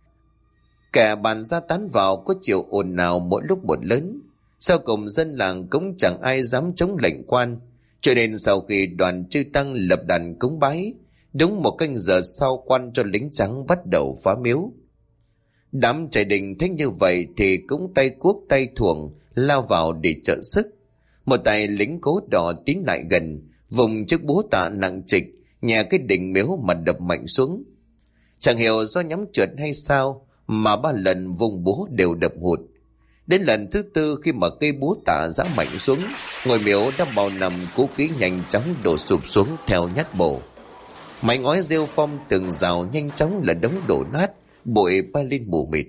Speaker 1: Kẻ bàn ra tán vào có chiều ồn ào mỗi lúc một lớn. Sau cùng dân làng cũng chẳng ai dám chống lệnh quan, cho nên sau khi đoàn chư tăng lập đàn cúng bái, đúng một canh giờ sau, quan cho lính trắng bắt đầu phá miếu. Đám trại đình thấy như vậy thì cũng tay cuốc tay thuồng lao vào để trợ sức. Một tay lính cố đỏ tiến lại gần, vùng chiếc búa tạ nặng trịch nhẹ cái đỉnh miếu mà đập mạnh xuống. Chẳng hiểu do nhắm trượt hay sao mà 3 lần vùng búa đều đập hụt. Đến lần thứ 4, khi mà cây búa tạ giã mạnh xuống, ngôi miếu đã bao năm cũ kỹ nhanh chóng đổ sụp xuống theo nhát bổ. Mái ngói rêu phong từng rào nhanh chóng là đống đổ nát, bụi bay lên mù mịt.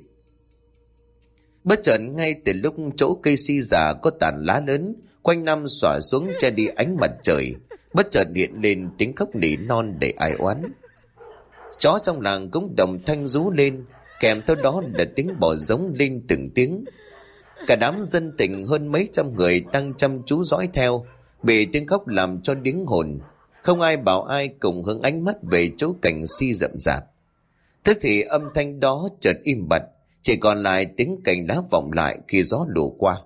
Speaker 1: Bất chợt, ngay từ lúc chỗ cây si già có tàn lá lớn quanh năm xõa xuống che đi ánh mặt trời, bất chợt hiện lên tiếng khóc nỉ non để ai oán. Chó trong làng cũng đồng thanh rú lên, kèm theo đó là tiếng bò giống lên từng tiếng. Cả đám dân tình hơn mấy trăm người đang chăm chú dõi theo, bị tiếng khóc làm cho điếng hồn. Không ai bảo ai cùng hướng ánh mắt về chỗ cành si rậm rạp. Tức thì âm thanh đó chợt im bặt, chỉ còn lại tiếng cành lá vọng lại khi gió lùa qua.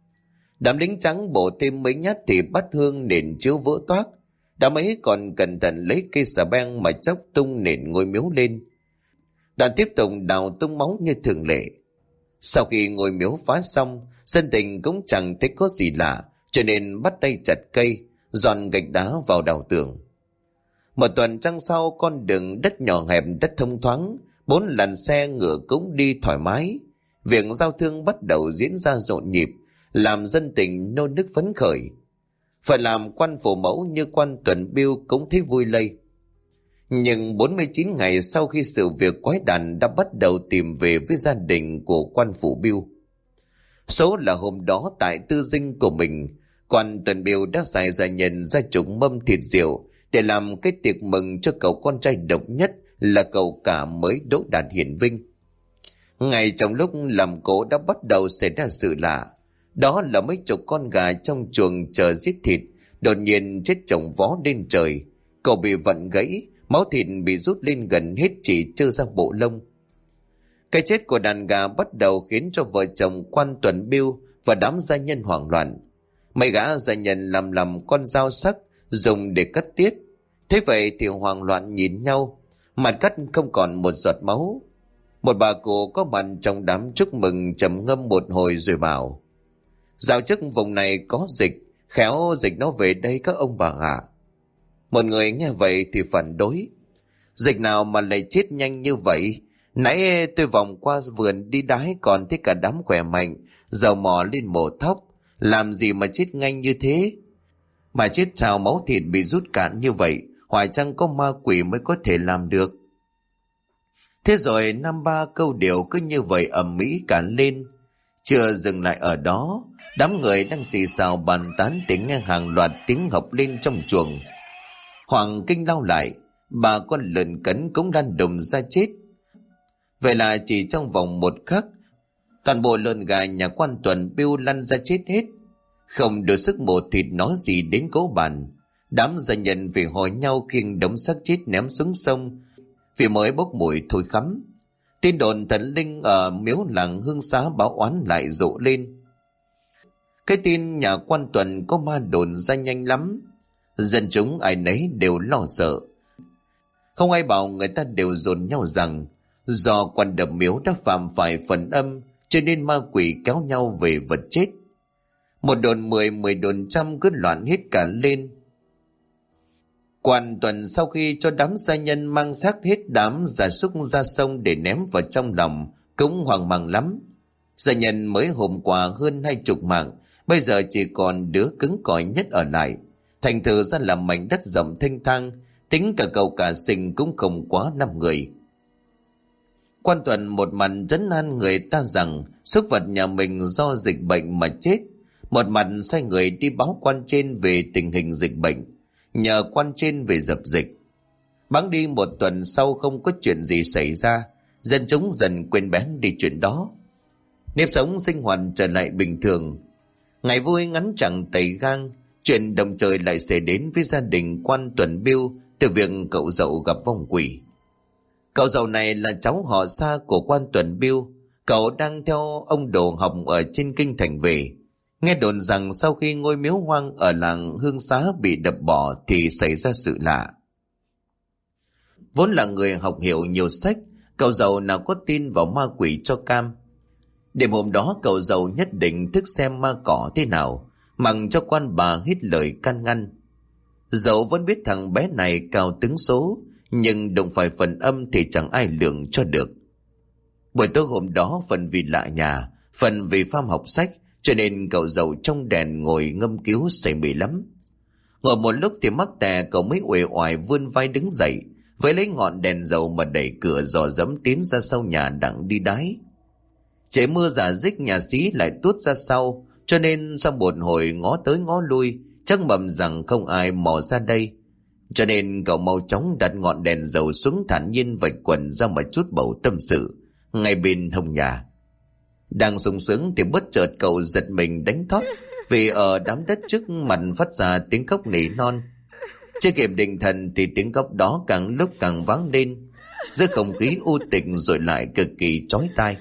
Speaker 1: Đám lính trắng bổ thêm mấy nhát thì bắt hương nền chiếu vỡ toác. Đám ấy còn cẩn thận lấy cây xà beng mà chóc tung nền ngôi miếu lên. Đoàn tiếp tục đào tung máu như thường lệ. Sau khi ngôi miếu phá xong, dân tình cũng chẳng thấy có gì lạ, cho nên bắt tay chặt cây, dọn gạch đá vào đào tường. Một tuần trăng sau, con đường đất nhỏ hẹp đất thông thoáng, 4 làn xe ngựa cũng đi thoải mái. Việc giao thương bắt đầu diễn ra rộn nhịp, làm dân tình nô nức phấn khởi. Phải làm quan phủ mẫu như quan Tuần Biêu cũng thấy vui lây. Nhưng 49 ngày sau khi sự việc quái đản đã bắt đầu tìm về với gia đình của quan phủ Biêu. Số là hôm đó tại tư dinh của mình, quan Tuần Biêu đã xài gia nhân ra chục mâm thịt rượu để làm cái tiệc mừng cho cậu con trai độc nhất là cậu cả mới đỗ đạt hiển vinh. Ngay trong lúc làm cỗ đã bắt đầu xảy ra sự lạ. Đó là mấy chục con gà trong chuồng chờ giết thịt đột nhiên chết chồng vó lên trời. Cậu bị vặn gãy, máu thịt bị rút lên gần hết, chỉ trơ ra bộ lông. Cái chết của đàn gà bắt đầu khiến cho vợ chồng quan Tuần Biêu và đám gia nhân hoảng loạn. Mấy gã gia nhân làm con dao sắc dùng để cắt tiết. Thế vậy thì hoảng loạn nhìn nhau, mặt cắt không còn một giọt máu. Một bà cụ có mặt trong đám chúc mừng trầm ngâm một hồi rồi bảo: dạo trước vùng này có dịch, khéo dịch nó về đây các ông bà ạ. Một người nghe vậy thì phản đối: dịch nào mà lại chết nhanh như vậy? Nãy tôi vòng qua vườn đi đái còn thấy cả đám khỏe mạnh, giờ mò lên mổ thóc, làm gì mà chết nhanh như thế? Mà chết sao máu thịt bị rút cạn như vậy, hoài chăng có ma quỷ mới có thể làm được? Thế rồi 5-3 câu điệu cứ như vậy ầm ĩ cản lên. Chưa dừng lại ở đó, đám người đang xì xào bàn tán thì nghe hàng loạt tiếng học lên trong chuồng. Hoàng kinh lao lại, bà con lợn cấn cũng lăn đùng ra chết. Vậy là chỉ trong vòng một khắc, toàn bộ lợn gà nhà quan Tuần Biêu lăn ra chết hết. Không được sức mổ thịt nói gì đến cố bàn. Đám gia nhân vì hỏi nhau khiêng đống xác chết ném xuống sông, vì mới bốc mùi thôi khắm. Tin đồn thần linh ở miếu làng Hương Xá báo oán lại rộ lên. Cái tin nhà quan Tuần có ma đồn ra nhanh lắm. Dân chúng ai nấy đều lo sợ. Không ai bảo người ta đều dồn nhau rằng do quan đập miếu đã phạm phải phần âm, cho nên ma quỷ kéo nhau về vật chết. Một đồn 10, 10 đồn trăm cứ loạn hết cả lên. Quan Tuần sau khi cho đám gia nhân mang xác hết đám gia súc ra sông để ném vào trong lòng cũng hoang mang lắm. Gia nhân mới hôm qua hơn 20 mạng, bây giờ chỉ còn đứa cứng cỏi nhất ở lại. Thành thử ra là mảnh đất rộng thênh thang, tính cả cậu cả sinh cũng không quá 5 người. Quan Tuần một mặt trấn an người ta rằng súc vật nhà mình do dịch bệnh mà chết, một mặt sai người đi báo quan trên về tình hình dịch bệnh, nhờ quan trên về dập dịch. Bẵng đi một tuần sau không có chuyện gì xảy ra, dân chúng dần quên bén đi chuyện đó. Nếp sống sinh hoạt trở lại bình thường. Ngày vui ngắn chẳng tẩy gang, chuyện động trời lại xảy đến với gia đình quan Tuần Biêu từ việc cậu dậu gặp vong quỷ. Cậu dậu này là cháu họ xa của quan Tuần Biêu. Cậu đang theo ông Đồ học ở trên kinh thành về. Nghe đồn rằng sau khi ngôi miếu hoang ở làng Hương Xá bị đập bỏ thì xảy ra sự lạ. Vốn là người học hiểu nhiều sách, cậu dậu nào có tin vào ma quỷ cho cam. Đêm hôm đó cậu dậu nhất định thức xem ma cỏ thế nào, mặc cho quan bà hít lời can ngăn. Dẫu vẫn biết thằng bé này cao tướng số, nhưng đụng phải phần âm thì chẳng ai lường cho được. Buổi tối hôm đó phần vì lạ nhà, phần vì pham học sách, cho nên cậu dậu trong đèn ngồi ngâm cứu say mê lắm. Ngồi một lúc thì mắc tè cậu mới uể oải vươn vai đứng dậy, với lấy ngọn đèn dầu mà đẩy cửa dò dẫm tiến ra sau nhà đặng đi đái. Trời mưa rả rích, nhà xí lại tuốt ra sau, cho nên sau một hồi ngó tới ngó lui, chắc mầm rằng không ai mò ra đây. Cho nên cậu mau chóng đặt ngọn đèn dầu xuống, thản nhiên vạch quần ra mà chút bầu tâm sự ngay bên hông nhà. Đang sung sướng thì bất chợt cậu giật mình đánh thót, vì ở đám đất trước mặt phát ra tiếng khóc nỉ non. Chưa kịp định thần thì tiếng khóc đó càng lúc càng vang lên, giữa không khí u tịch rồi lại cực kỳ chói tai.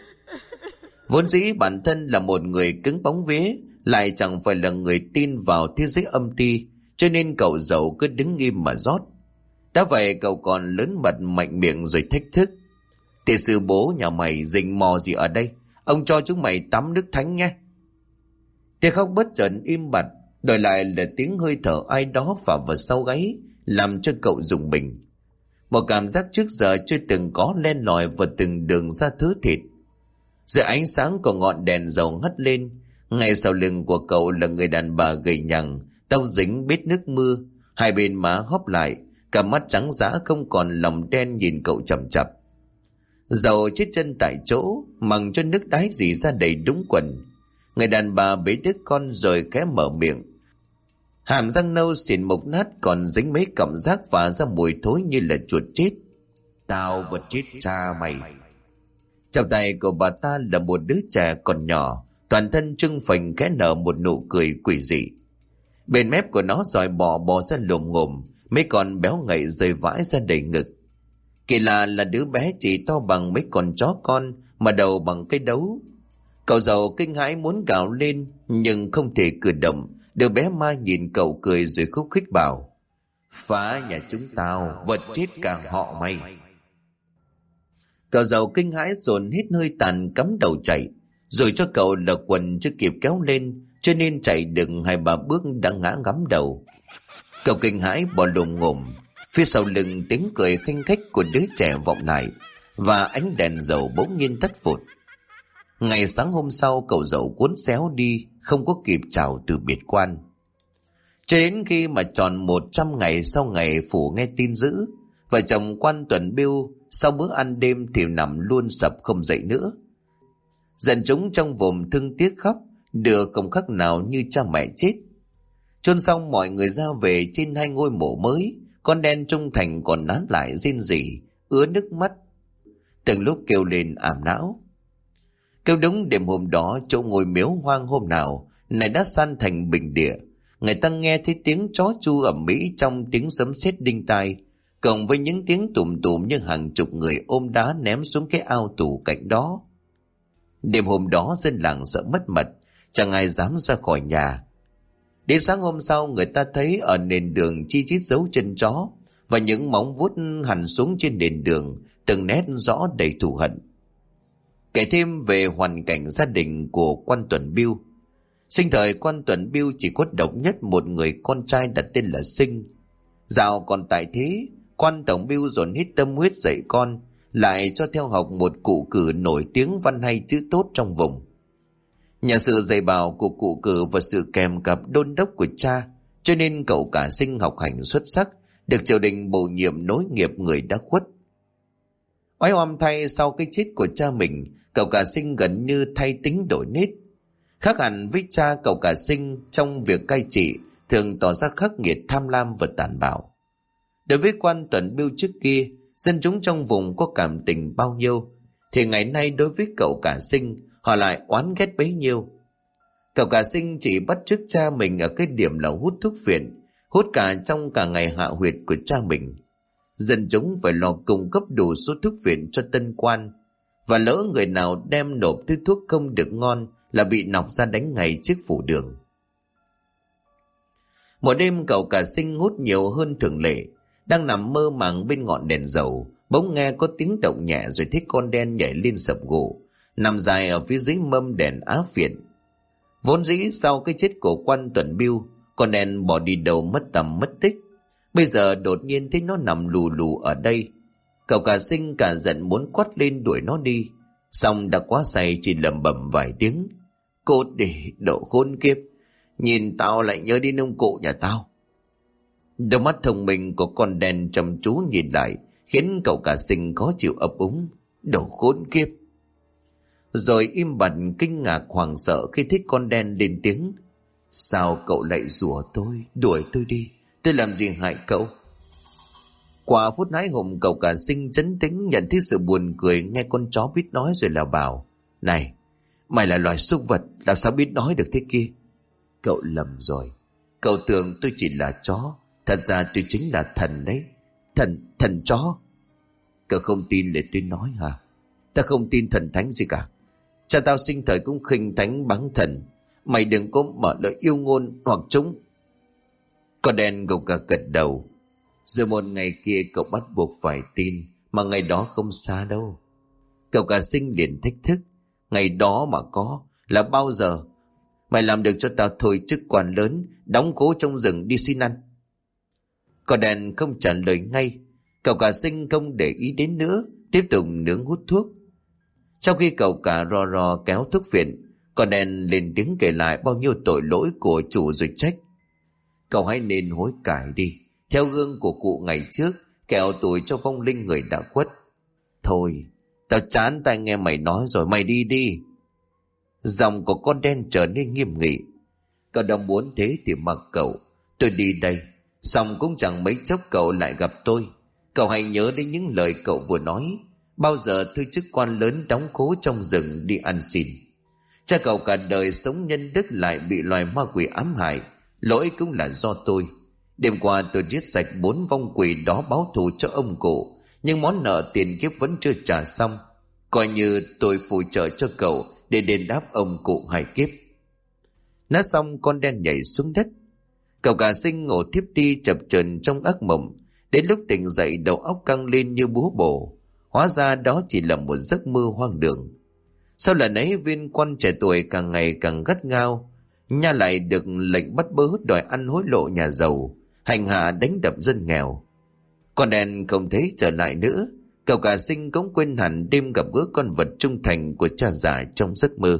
Speaker 1: Vốn dĩ bản thân là một người cứng bóng vía, lại chẳng phải là người tin vào thế giới âm ti, cho nên cậu dậu cứ đứng im mà rót. Đã vậy cậu còn lớn mật mạnh miệng rồi thách thức: "Thì sư bố nhà mày rình mò gì ở đây? Ông cho chúng mày tắm nước thánh nhé." Tiếng khóc bất chợt im bặt, đổi lại là tiếng hơi thở ai đó phả vào sau gáy, làm cho cậu rùng mình. Một cảm giác trước giờ chưa từng có len lỏi vào từng đường da thớ thịt. Dưới ánh sáng của ngọn đèn dầu hắt lên, ngay sau lưng của cậu là người đàn bà gầy nhằng, tóc dính bết nước mưa, hai bên má hóp lại, cả mắt trắng dã không còn lòng đen nhìn cậu chằm chằm. Dầu chết chân tại chỗ, mằng cho nước đái dì ra đầy đúng quần. Người đàn bà bế đứa con rồi khẽ mở miệng. Hàm răng nâu xỉn mục nát còn dính mấy cọng rác phả ra mùi thối như là chuột chết. "Tao vật chết cha mày." Trong tay của bà ta là một đứa trẻ còn nhỏ, toàn thân trưng phình khẽ nở một nụ cười quỷ dị. Bên mép của nó dòi bò ra lồm ngồm, mấy con béo ngậy rơi vãi ra đầy ngực. Kỳ lạ là đứa bé chỉ to bằng mấy con chó con mà đầu bằng cái đấu. Cậu dậu kinh hãi muốn gào lên nhưng không thể cử động. Đứa bé ma nhìn cậu cười rồi khúc khích bảo: "Phá nhà chúng tao, vật chết cả họ mày." Cậu dậu kinh hãi dồn hít hơi tàn cắm đầu chạy, rồi cho cậu là quần chưa kịp kéo lên, cho nên chạy được 2-3 bước đã ngã ngắm đầu. Cậu kinh hãi bỏ lồm ngồm, phía sau lưng tiếng cười khanh khách của đứa trẻ vọng lại, và ánh đèn dầu bỗng nhiên tắt phụt. Ngày sáng hôm sau cậu dậu cuốn xéo đi, không có kịp chào từ biệt quan. Cho đến khi mà tròn 100 ngày sau ngày phủ nghe tin dữ, vợ chồng quan Tuần Biêu sau bữa ăn đêm thì nằm luôn sập không dậy nữa. Dân chúng trong vùng thương tiếc khóc, đưa không khác nào như cha mẹ chết. Chôn xong mọi người ra về trên 2 ngôi mộ mới, Con đen trung thành còn nán lại rên rỉ, ứa nước mắt, từng lúc kêu lên ảm não. Kêu đúng đêm hôm đó, chỗ ngôi miếu hoang hôm nào này đã san thành bình địa. Người ta nghe thấy tiếng chó chu ầm ĩ trong tiếng sấm sét đinh tai, cộng với những tiếng tùm tùm như hàng chục người ôm đá ném xuống cái ao tù cạnh đó. Đêm hôm đó dân làng sợ mất mật, chẳng ai dám ra khỏi nhà. Đến sáng hôm sau, người ta thấy ở nền đường chi chít dấu chân chó và những móng vuốt hằn xuống trên nền đường, từng nét rõ đầy thù hận. Kể thêm về hoàn cảnh gia đình của quan Tuần Biêu. Sinh thời quan Tuần Biêu chỉ có độc nhất một người con trai đặt tên là Sinh. Dạo còn tại thế, quan Tổng Biêu dồn hết tâm huyết dạy con, lại cho theo học một cụ cử nổi tiếng văn hay chữ tốt trong vùng. Nhờ sự dạy bảo của cụ cử và sự kèm cặp đôn đốc của cha, cho nên cậu cả Sinh học hành xuất sắc, được triều đình bổ nhiệm nối nghiệp người đã khuất. Oái oăm thay, sau cái chết của cha mình, cậu cả Sinh gần như thay tính đổi nết. Khác hẳn với cha, cậu cả Sinh trong việc cai trị thường tỏ ra khắc nghiệt, tham lam và tàn bạo. Đối với quan Tuần Biêu trước kia, dân chúng trong vùng có cảm tình bao nhiêu, thì ngày nay đối với cậu cả Sinh, họ lại oán ghét bấy nhiêu. Cậu cả Sinh chỉ bắt chước cha mình ở cái điểm là hút thuốc phiện, hút cả trong cả ngày hạ huyệt của cha mình. Dân chúng phải lo cung cấp đủ số thuốc phiện cho tân quan, và lỡ người nào đem nộp thứ thuốc không được ngon là bị nọc ra đánh ngay trước phủ đường. Một đêm cậu cả Sinh hút nhiều hơn thường lệ, đang nằm mơ màng bên ngọn đèn dầu, bỗng nghe có tiếng động nhẹ rồi thấy con đen nhảy lên sập gỗ, nằm dài ở phía dưới mâm đèn á phiện. Vốn dĩ sau cái chết của quan Tuần Biêu, con đen bỏ đi đâu mất tầm mất tích. Bây giờ đột nhiên thấy nó nằm lù lù ở đây. Cậu cả Sinh cả giận muốn quát lên đuổi nó đi, xong đã quá say chỉ lẩm bẩm vài tiếng: "Cốt đi, độ khốn kiếp, nhìn tao lại nhớ đến ông cụ nhà tao." Đôi mắt thông minh của con đen chăm chú nhìn lại, khiến cậu cả Sinh khó chịu ấp úng: "Đồ khốn kiếp." Rồi im bặt kinh ngạc hoảng sợ khi thấy con đen lên tiếng: "Sao cậu lại rủa tôi, đuổi tôi đi? Tôi làm gì hại cậu?" Qua phút hái hùng, cậu cả Sinh trấn tĩnh nhận thấy sự buồn cười nghe con chó biết nói, rồi là bảo: "Này, mày là loài súc vật, làm sao biết nói được thế kia?" "Cậu lầm rồi. Cậu tưởng tôi chỉ là chó, thật ra tôi chính là thần đấy." Thần chó?" "Cậu không tin để tôi nói hả?" "Ta không tin thần thánh gì cả. Cha tao sinh thời cũng khinh thánh báng thần. Mày đừng có mở lời yêu ngôn hoặc chúng." Con đen gục cả gật đầu. Rồi một ngày kia cậu bắt buộc phải tin, mà ngày đó không xa đâu. Cậu cả Sinh liền thách thức: "Ngày đó mà có là bao giờ? Mày làm được cho tao thôi chức quan lớn, đóng cố trong rừng đi xin ăn." Con đen không trả lời ngay. Cậu cả Sinh không để ý đến nữa, tiếp tục nướng hút thuốc. Sau khi cậu cả rò kéo thuốc phiện, con đen lên tiếng kể lại bao nhiêu tội lỗi của chủ rồi trách: "Cậu hãy nên hối cải đi, theo gương của cụ ngày trước, kẻo tuổi cho vong linh người đã khuất." "Thôi, tao chán tai nghe mày nói rồi, mày đi đi." Giọng của con đen trở nên nghiêm nghị: "Cậu đã muốn thế thì mặc cậu, tôi đi đây. Xong cũng chẳng mấy chốc cậu lại gặp tôi. Cậu hãy nhớ đến những lời cậu vừa nói. Bao giờ thôi chức quan lớn đóng cố trong rừng đi ăn xin. Cha cậu cả đời sống nhân đức lại bị loài ma quỷ ám hại, lỗi cũng là do tôi. Đêm qua tôi giết sạch 4 vong quỷ đó báo thù cho ông cụ, nhưng món nợ tiền kiếp vẫn chưa trả xong. Coi như tôi phù trợ cho cậu để đền đáp ông cụ 2 kiếp." Nói xong con đen nhảy xuống đất. Cậu cả Sinh ngủ thiếp đi chập chờn trong ác mộng. Đến lúc tỉnh dậy đầu óc căng lên như búa bổ. Hóa ra đó chỉ là một giấc mơ hoang đường. Sau lần ấy viên quan trẻ tuổi càng ngày càng gắt gao, nha lại được lệnh bắt bớ đòi ăn hối lộ nhà giàu, hành hạ đánh đập dân nghèo. Con đen không thấy trở lại nữa. Cậu cả Sinh cũng quên hẳn đêm gặp gỡ con vật trung thành của cha già trong giấc mơ.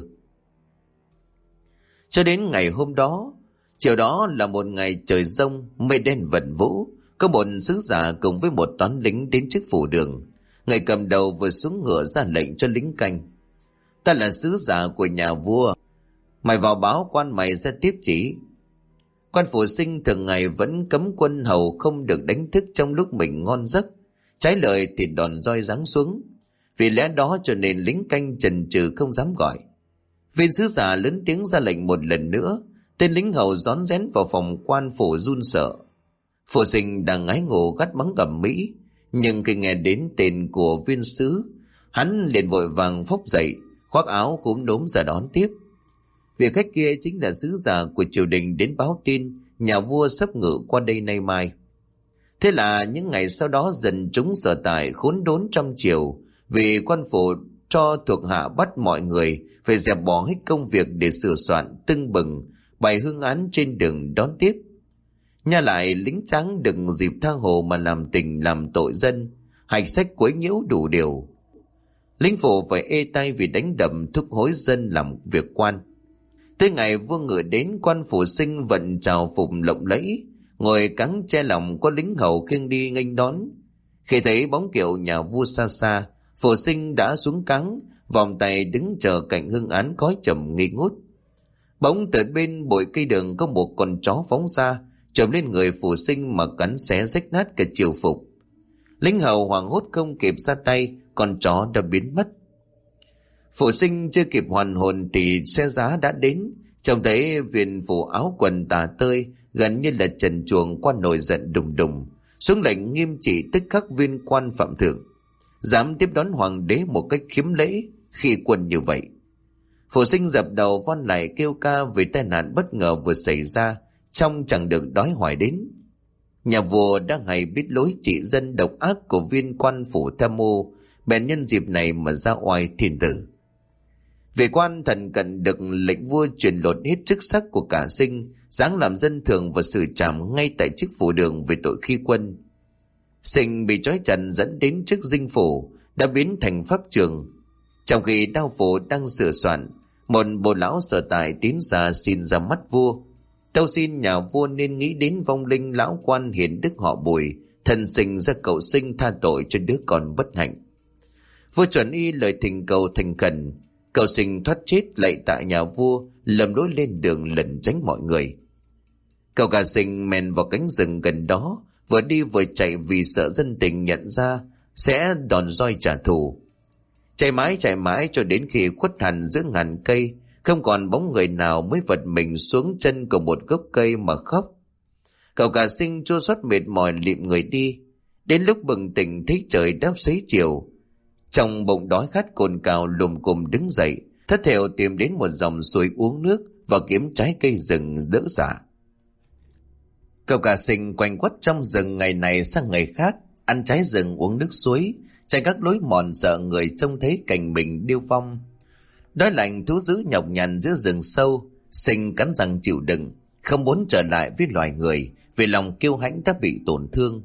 Speaker 1: Cho đến ngày hôm đó, chiều đó là một ngày trời giông, mây đen vần vũ. Có một sứ giả cùng với một toán lính đến trước phủ đường. Người cầm đầu vừa xuống ngựa ra lệnh cho lính canh: "Ta là sứ giả của nhà vua, mày vào báo quan mày sẽ tiếp chỉ." Quan phủ sinh thường ngày vẫn cấm quân hầu không được đánh thức trong lúc mình ngon giấc, trái lời thì đòn roi giáng xuống. Vì lẽ đó cho nên lính canh chần chừ không dám gọi. Viên sứ giả lớn tiếng ra lệnh một lần nữa, tên lính hầu rón rén vào phòng quan phủ run sợ. Phủ sinh đang ngái ngủ gắt mắng ầm mỹ, nhưng khi nghe đến tên của viên sứ, hắn liền vội vàng phốc dậy, khoác áo khúm núm ra đón tiếp. Vị khách kia chính là sứ giả của triều đình đến báo tin nhà vua sắp ngự qua đây nay mai. Thế là những ngày sau đó dần chúng sở tại khốn đốn trong triều, vì quan phủ cho thuộc hạ bắt mọi người phải dẹp bỏ hết công việc để sửa soạn tưng bừng bày hương án trên đường đón tiếp. Nha lại lính trắng đừng dịp tha hồ mà làm tình làm tội dân, hạch sách quấy nhiễu đủ điều. Lính phủ phải ê tay vì đánh đập thúc hối dân làm việc quan. Tới ngày vua ngự đến, quan phủ sinh vận trào phục lộng lẫy, ngồi cáng che lòng có lính hầu khiêng đi nghênh đón. Khi thấy bóng kiệu nhà vua xa xa, phủ sinh đã xuống cáng, vòng tay đứng chờ cạnh hương án khói trầm nghi ngút. Bỗng từ bên bụi cây đường có một con chó phóng ra, chồm lên người phủ sinh mà cắn xé rách nát cả triều phục. Lính hầu hoảng hốt không kịp ra tay, con chó đã biến mất. Phủ sinh chưa kịp hoàn hồn thì xe giá đã đến, trông thấy viên phủ áo quần tả tơi, gần như là trần truồng quan nổi giận đùng đùng, xuống lệnh nghiêm trị tức khắc viên quan phạm thượng, dám tiếp đón hoàng đế một cách khiếm lễ khi quân như vậy. Phủ sinh dập đầu von lại kêu ca về tai nạn bất ngờ vừa xảy ra, trong chẳng được đói hoài đến. Nhà vua đã hay biết lối trị dân độc ác của viên quan phủ tham mưu, bèn nhân dịp này mà ra oai thiên tử. Về quan thần cận được lệnh vua truyền lột hết chức sắc của cả Sinh, giáng làm dân thường và xử trảm ngay tại chức phủ đường về tội khi quân. Sinh bị trói chặt dẫn đến chức dinh phủ, đã biến thành pháp trường. Trong khi đao phủ đang sửa soạn, một bồ lão sở tại tiến ra xin ra mắt vua, tâu xin nhà vua nên nghĩ đến vong linh lão quan hiền đức họ Bùi, thân sinh ra cầu Sinh tha tội cho đứa con bất hạnh. Vua chuẩn y lời thỉnh cầu thành khẩn, cầu Sinh thoát chết lạy tại nhà vua, lầm lối lên đường lẩn tránh mọi người. Cậu cả Sinh men vào cánh rừng gần đó, vừa đi vừa chạy vì sợ dân tình nhận ra sẽ đòn roi trả thù. Chạy mãi cho đến khi khuất hẳn giữa ngàn cây, không còn bóng người nào mới vật mình xuống chân của một gốc cây mà khóc. Cậu cả Sinh chua xót mệt mỏi lịm người đi. Đến lúc bừng tỉnh thấy trời đáp xế chiều, trong bụng đói khát cồn cào lùm cùm đứng dậy, thất thểu tìm đến một dòng suối uống nước và kiếm trái cây rừng đỡ dạ. Cậu cả Sinh quanh quất trong rừng ngày này sang ngày khác, ăn trái rừng uống nước suối, chạy các lối mòn sợ người trông thấy cảnh mình điêu vong. Đói lạnh thú dữ nhọc nhằn giữa rừng sâu, Sinh cắn răng chịu đựng, không muốn trở lại với loài người vì lòng kiêu hãnh đã bị tổn thương.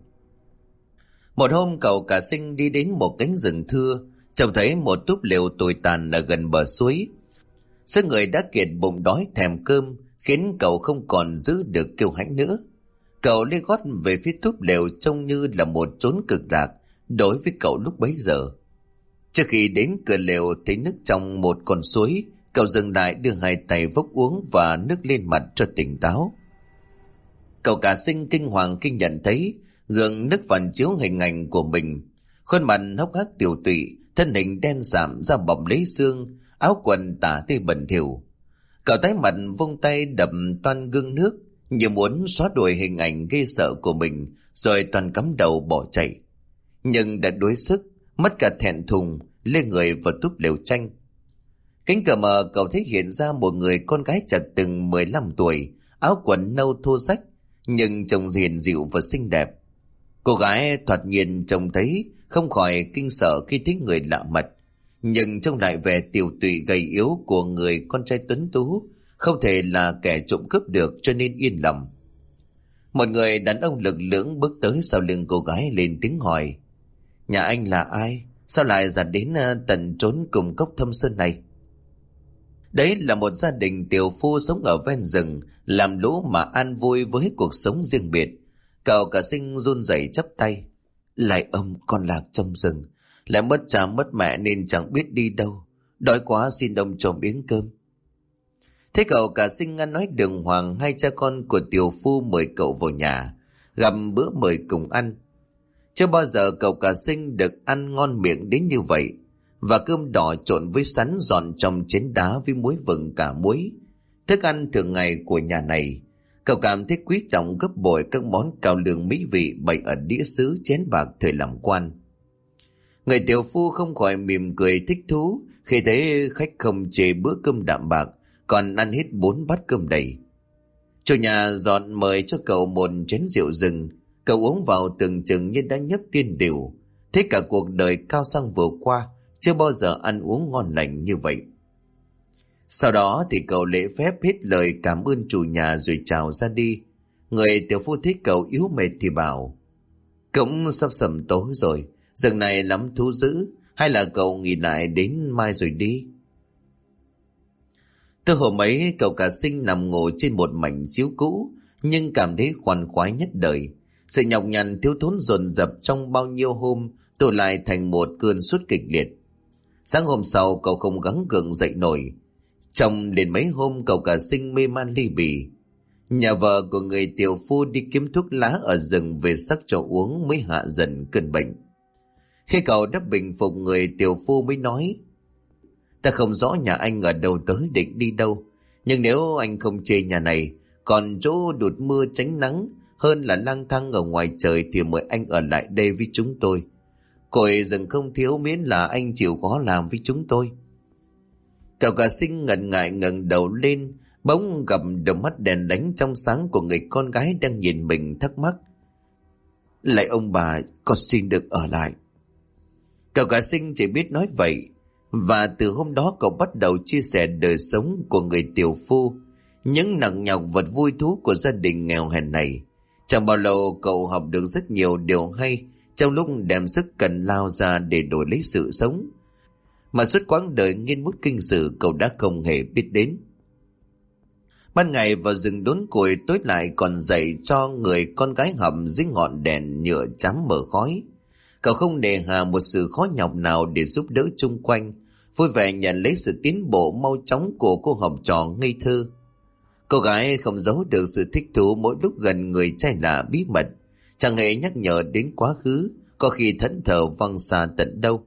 Speaker 1: Một hôm cậu cả Sinh đi đến một cánh rừng thưa, trông thấy một túp lều tồi tàn ở gần bờ suối. Sức người đã kiệt bụng đói thèm cơm, khiến cậu không còn giữ được kiêu hãnh nữa. Cậu lê gót về phía túp lều trông như là một chốn cực lạc đối với cậu lúc bấy giờ. Trước khi đến cửa lều thấy nước trong một con suối, cậu dừng lại đưa hai tay vốc uống và nước lên mặt cho tỉnh táo. Cậu cả Sinh kinh hoàng khi nhận thấy gương nước phản chiếu hình ảnh của mình, khuôn mặt hốc hác tiều tụy, thân hình đen sạm da bọc lấy xương, áo quần tả tơi bẩn thỉu. Cậu tái mặt vung tay đập toan gương nước như muốn xóa đuổi hình ảnh ghê sợ của mình, rồi toàn cắm đầu bỏ chạy. Nhưng đã đuối sức, mất cả thẹn thùng, lê người vào túp lều tranh. Cánh cửa mở cậu thấy hiện ra một người con gái chạc từng 15 tuổi, áo quần nâu thô rách, nhưng trông hiền dịu và xinh đẹp. Cô gái thoạt nhìn trông thấy không khỏi kinh sợ khi thấy người lạ mặt, nhưng trông lại vẻ tiều tụy gầy yếu của người con trai tuấn tú, không thể là kẻ trộm cướp được cho nên yên lòng. Một người đàn ông lực lưỡng bước tới sau lưng cô gái lên tiếng hỏi: "Nhà anh là ai? Sao lại dạt đến tận trốn cùng cốc thâm sơn này?" Đấy là một gia đình tiều phu sống ở ven rừng, làm lũ mà an vui với cuộc sống riêng biệt. Cậu cả Sinh run rẩy chắp tay: "Lạy ông, con lạc trong rừng, lại mất cha mất mẹ nên chẳng biết đi đâu. Đói quá xin ông cho miếng cơm." Thế cậu cả Sinh ăn nói đường hoàng, hai cha con của tiểu phu mời cậu vào nhà, gặp bữa mời cùng ăn. Chưa bao giờ cậu cả Sinh được ăn ngon miệng đến như vậy, và cơm đỏ trộn với sắn giòn trong chén đá với muối vừng cả muối. Thức ăn thường ngày của nhà này, cậu cảm thấy quý trọng gấp bội các món cao lương mỹ vị bày ở đĩa sứ chén bạc thời làm quan. Người tiểu phu không khỏi mỉm cười thích thú khi thấy khách không chê bữa cơm đạm bạc, còn ăn hết 4 bát cơm đầy. Chủ nhà dọn mời cho cậu một chén rượu rừng, cậu uống vào tưởng chừng như đã nhấp tiên rượu. Thế cả cuộc đời cao sang vừa qua, chưa bao giờ ăn uống ngon lành như vậy. Sau đó thì cậu lễ phép hết lời cảm ơn chủ nhà rồi chào ra đi. Người tiểu phu thấy cậu yếu mệt thì bảo: cũng sắp sầm tối rồi, rừng này lắm thú dữ, hay là cậu nghỉ lại đến mai rồi đi. Từ hôm ấy cậu cả Sinh nằm ngủ trên một mảnh chiếu cũ, nhưng cảm thấy khoan khoái nhất đời. Sự nhọc nhằn thiếu thốn dồn dập trong bao nhiêu hôm tụ lại thành một cơn sốt kịch liệt. Sáng hôm sau cậu không gắng gượng dậy nổi. Trong đến mấy hôm cậu cả Sinh mê man ly bì. Nhà vợ của người tiểu phu đi kiếm thuốc lá ở rừng về sắc cho uống mới hạ dần cơn bệnh. Khi cậu đã bình phục, người tiểu phu mới nói: ta không rõ nhà anh ở đâu tới định đi đâu, nhưng nếu anh không chê nhà này còn chỗ đụt mưa tránh nắng hơn là lang thang ở ngoài trời, thì mời anh ở lại đây với chúng tôi. Cội rừng không thiếu, miễn là anh chịu khó làm với chúng tôi. Cậu cả Sinh ngần ngại ngẩng đầu lên, bỗng gặp đôi mắt đèn đánh trong sáng của người con gái đang nhìn mình, thắc mắc: lại ông bà, con xin được ở lại. Cậu cả Sinh chỉ biết nói vậy, và từ hôm đó cậu bắt đầu chia sẻ đời sống của người tiểu phu, những nặng nhọc vật vui thú của gia đình nghèo hèn này. Chẳng bao lâu cậu học được rất nhiều điều hay trong lúc đem sức cần lao ra để đổi lấy sự sống, mà suốt quãng đời nghiên mút kinh sử cậu đã không hề biết đến. Ban ngày vào rừng đốn củi, tối lại còn dạy cho người con gái hầm dưới ngọn đèn nhựa chám mờ khói. Cậu không nề hà một sự khó nhọc nào để giúp đỡ chung quanh, vui vẻ nhận lấy sự tiến bộ mau chóng của cô học trò ngây thơ. Cô gái không giấu được sự thích thú mỗi lúc gần người trai lạ bí mật, chẳng hề nhắc nhở đến quá khứ, có khi thẫn thờ văng xa tận đâu.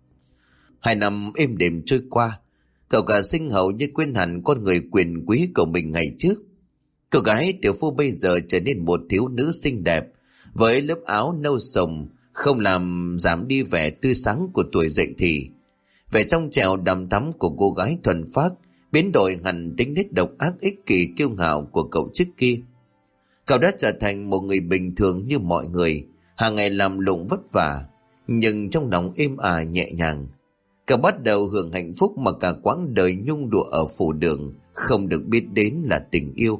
Speaker 1: 2 năm êm đềm trôi qua, cậu cả Sinh hầu như quên hẳn con người quyền quý của mình ngày trước. Cô gái tiểu phu bây giờ trở nên một thiếu nữ xinh đẹp, với lớp áo nâu sồng không làm giảm đi vẻ tươi sáng của tuổi dậy thì. Vẻ trong trẻo đằm thắm của cô gái thuần phác biến đổi hẳn tính nết độc ác ích kỷ kiêu ngạo của cậu trước kia. Cậu đã trở thành một người bình thường như mọi người, hàng ngày làm lụng vất vả, nhưng trong lòng êm ả nhẹ nhàng. Cậu bắt đầu hưởng hạnh phúc mà cả quãng đời nhung lụa ở phủ đường không được biết đến là tình yêu.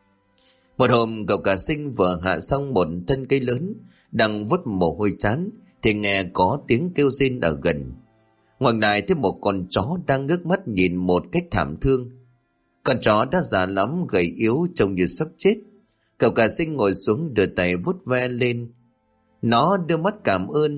Speaker 1: Một hôm cậu cả Sinh vừa hạ xong một thân cây lớn, đang vút mồ hôi chán, thì nghe có tiếng kêu rên ở gần. Ngoảnh lại thấy một con chó đang ngước mắt nhìn một cách thảm thương. Con chó đã già lắm, gầy yếu, trông như sắp chết. Cậu cả Sinh ngồi xuống đưa tay vuốt ve lên. Nó đưa mắt cảm ơn.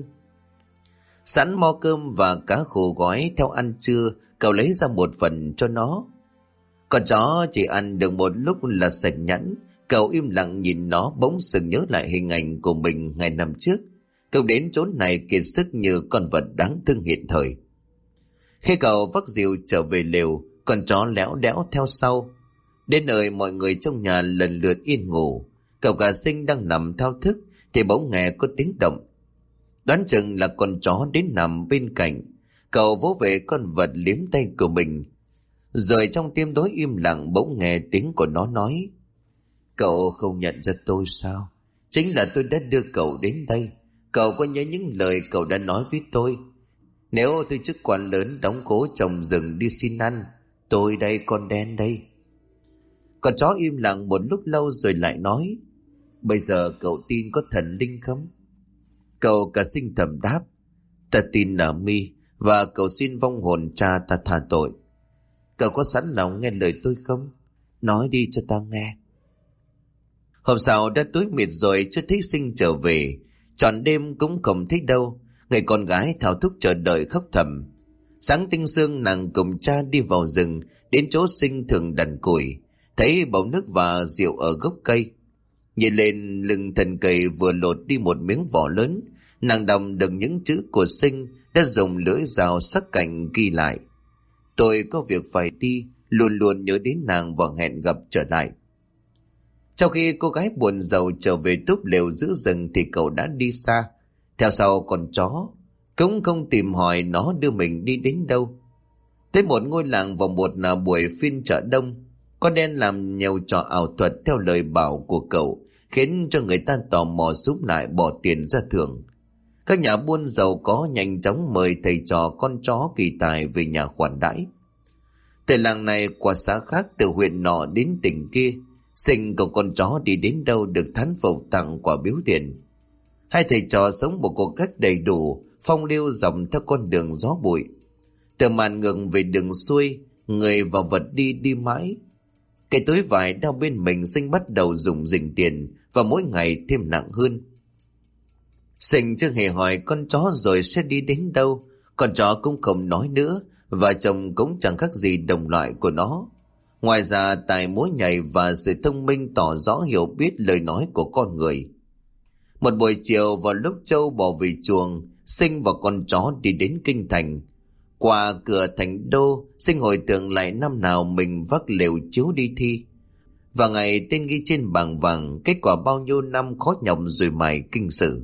Speaker 1: Sẵn mo cơm và cá khô gói theo ăn trưa, cậu lấy ra một phần cho nó. Con chó chỉ ăn được một lúc là sạch nhẵn. Cậu im lặng nhìn nó, bỗng sừng nhớ lại hình ảnh của mình ngày năm trước. Cậu đến chốn này kiệt sức như con vật đáng thương hiện thời. Khi cậu vác rìu trở về lều, con chó léo đẽo theo sau. Đến nơi mọi người trong nhà lần lượt yên ngủ, cậu cả Sinh đang nằm thao thức thì bỗng nghe có tiếng động. Đoán chừng là con chó đến nằm bên cạnh. Cậu vỗ về con vật liếm tay của mình, rồi trong tim tối im lặng bỗng nghe tiếng của nó nói: cậu không nhận ra tôi sao? Chính là tôi đã đưa cậu đến đây. Cậu có nhớ những lời cậu đã nói với tôi? Nếu tôi chức quan lớn đóng cố trồng rừng đi xin ăn, tôi đây, con đen đây. Con chó im lặng một lúc lâu rồi lại nói: bây giờ cậu tin có thần linh không? Cậu cả Sinh thầm đáp: ta tin ở mi, và cậu xin vong hồn cha ta tha tội. Cậu có sẵn lòng nghe lời tôi không? Nói đi cho ta nghe. Hôm sau đã tối mịt rồi chưa thấy Sinh trở về, trọn đêm cũng không thấy đâu. Người con gái thao thức chờ đợi khóc thầm. Sáng tinh sương nàng cùng cha đi vào rừng, đến chỗ Sinh thường đằn củi, thấy bầu nước và rượu ở gốc cây. Nhìn lên lưng thân cây vừa lột đi một miếng vỏ lớn, nàng đọc được những chữ của Sinh đã dùng lưỡi dao sắc cạnh ghi lại: tôi có việc phải đi, luôn luôn nhớ đến nàng và hẹn gặp trở lại. Trong khi cô gái buồn rầu trở về túp lều giữa rừng thì cậu đã đi xa, theo sau con chó, cũng không tìm hỏi nó đưa mình đi đến đâu. Tới một ngôi làng vào một buổi phiên chợ đông, con đen làm nhiều trò ảo thuật theo lời bảo của cậu, khiến cho người ta tò mò xúm lại bỏ tiền ra thưởng. Các nhà buôn giàu có nhanh chóng mời thầy trò con chó kỳ tài về nhà khoản đãi. Từ làng này qua xã khác, từ huyện nọ đến tỉnh kia, Sinh cùng con chó đi đến đâu được thán phục tặng quà biếu tiền. Hai thầy trò sống một cuộc cách đầy đủ, phong lưu dọc theo con đường gió bụi. Từ màn ngừng về đường xuôi, người và vật đi đi mãi. Cái túi vải đeo bên mình, Sinh bắt đầu dùng dình tiền và mỗi ngày thêm nặng hơn. Sinh chưa hề hỏi con chó rồi sẽ đi đến đâu, con chó cũng không nói nữa, và chồng cũng chẳng khác gì đồng loại của nó. Ngoài ra tài múa nhảy và sự thông minh tỏ rõ hiểu biết lời nói của con người. Một buổi chiều vào lúc trâu bò về chuồng, Sinh và con chó đi đến kinh thành. Qua cửa thành đô, Sinh hồi tưởng lại năm nào mình vác lều chiếu đi thi, và ngày tên ghi trên bảng vàng, kết quả bao nhiêu năm khó nhọc rồi mài kinh sử.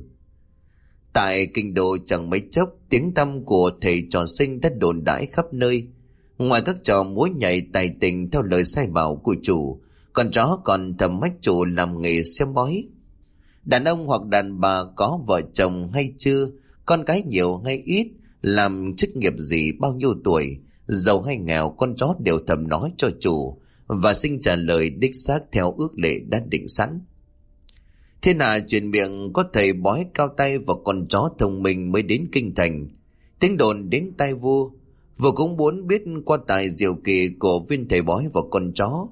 Speaker 1: Tại kinh đô chẳng mấy chốc, tiếng tăm của thầy trò Sinh đã đồn đãi khắp nơi. Ngoài các trò múa nhảy tài tình theo lời sai bảo của chủ, con chó còn thầm mách chủ làm nghề xem bói. Đàn ông hoặc đàn bà có vợ chồng hay chưa, con cái nhiều hay ít, làm chức nghiệp gì, bao nhiêu tuổi, giàu hay nghèo, con chó đều thầm nói cho chủ, và Sinh trả lời đích xác theo ước lệ đã định sẵn. Thiên hạ truyền miệng có thầy bói cao tay và con chó thông minh mới đến kinh thành. Tiếng đồn đến tai vua, vua cũng muốn biết qua tài diệu kỳ của viên thầy bói và con chó,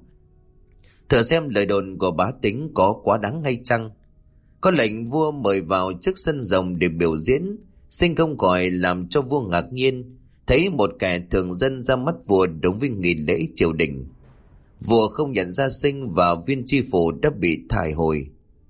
Speaker 1: thử xem lời đồn của bá tính có quá đáng hay chăng. Có lệnh vua mời vào trước sân rồng để biểu diễn. Sinh không khỏi làm cho vua ngạc nhiên, thấy một kẻ thường dân ra mắt vua đúng với nghi lễ triều đình. Vua không nhận ra Sinh và viên tri phủ đã bị thải hồi.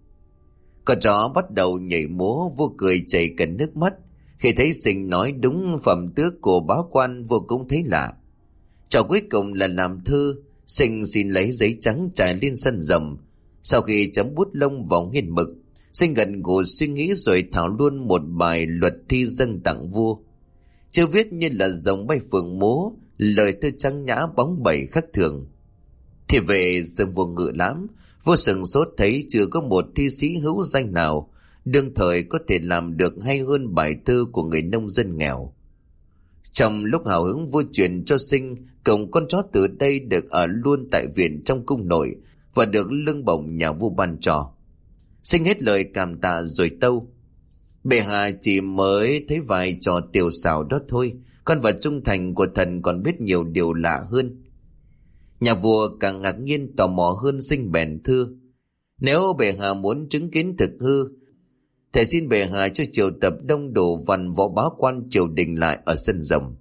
Speaker 1: Con chó bắt đầu nhảy múa, vua cười chảy cả nước mắt. Khi thấy Sinh nói đúng phẩm tước của bá quan, vua cũng thấy lạ. Trò cuối cùng là làm thơ. Sinh xin lấy giấy trắng trải lên sân rồng. Sau khi chấm bút lông vào nghiền mực, Sinh gần gù suy nghĩ rồi thảo luôn một bài luật thi dâng tặng vua. Chữ viết như là rồng bay phượng múa, lời thơ trắng nhã bóng bẩy khác thường. Thì về rừng vua ngự lãm, vua sừng sốt thấy chưa có một thi sĩ hữu danh nào đương thời có thể làm được hay hơn bài thơ của người nông dân nghèo. Trong lúc hào hứng, vua truyền cho Sinh cùng con chó từ đây được ở luôn tại viện trong cung nội và được lương bổng nhà vua ban cho. Sinh hết lời cảm tạ rồi tâu: bệ hạ chỉ mới thấy vài trò tiểu xảo đó thôi, con vật trung thành của thần còn biết nhiều điều lạ hơn. Nhà vua càng ngạc nhiên tò mò hơn, Sinh bèn thưa: nếu bệ hạ muốn chứng kiến thực hư, thầy xin bệ hạ cho triều tập đông đủ văn võ bá quan triều đình lại ở sân rồng.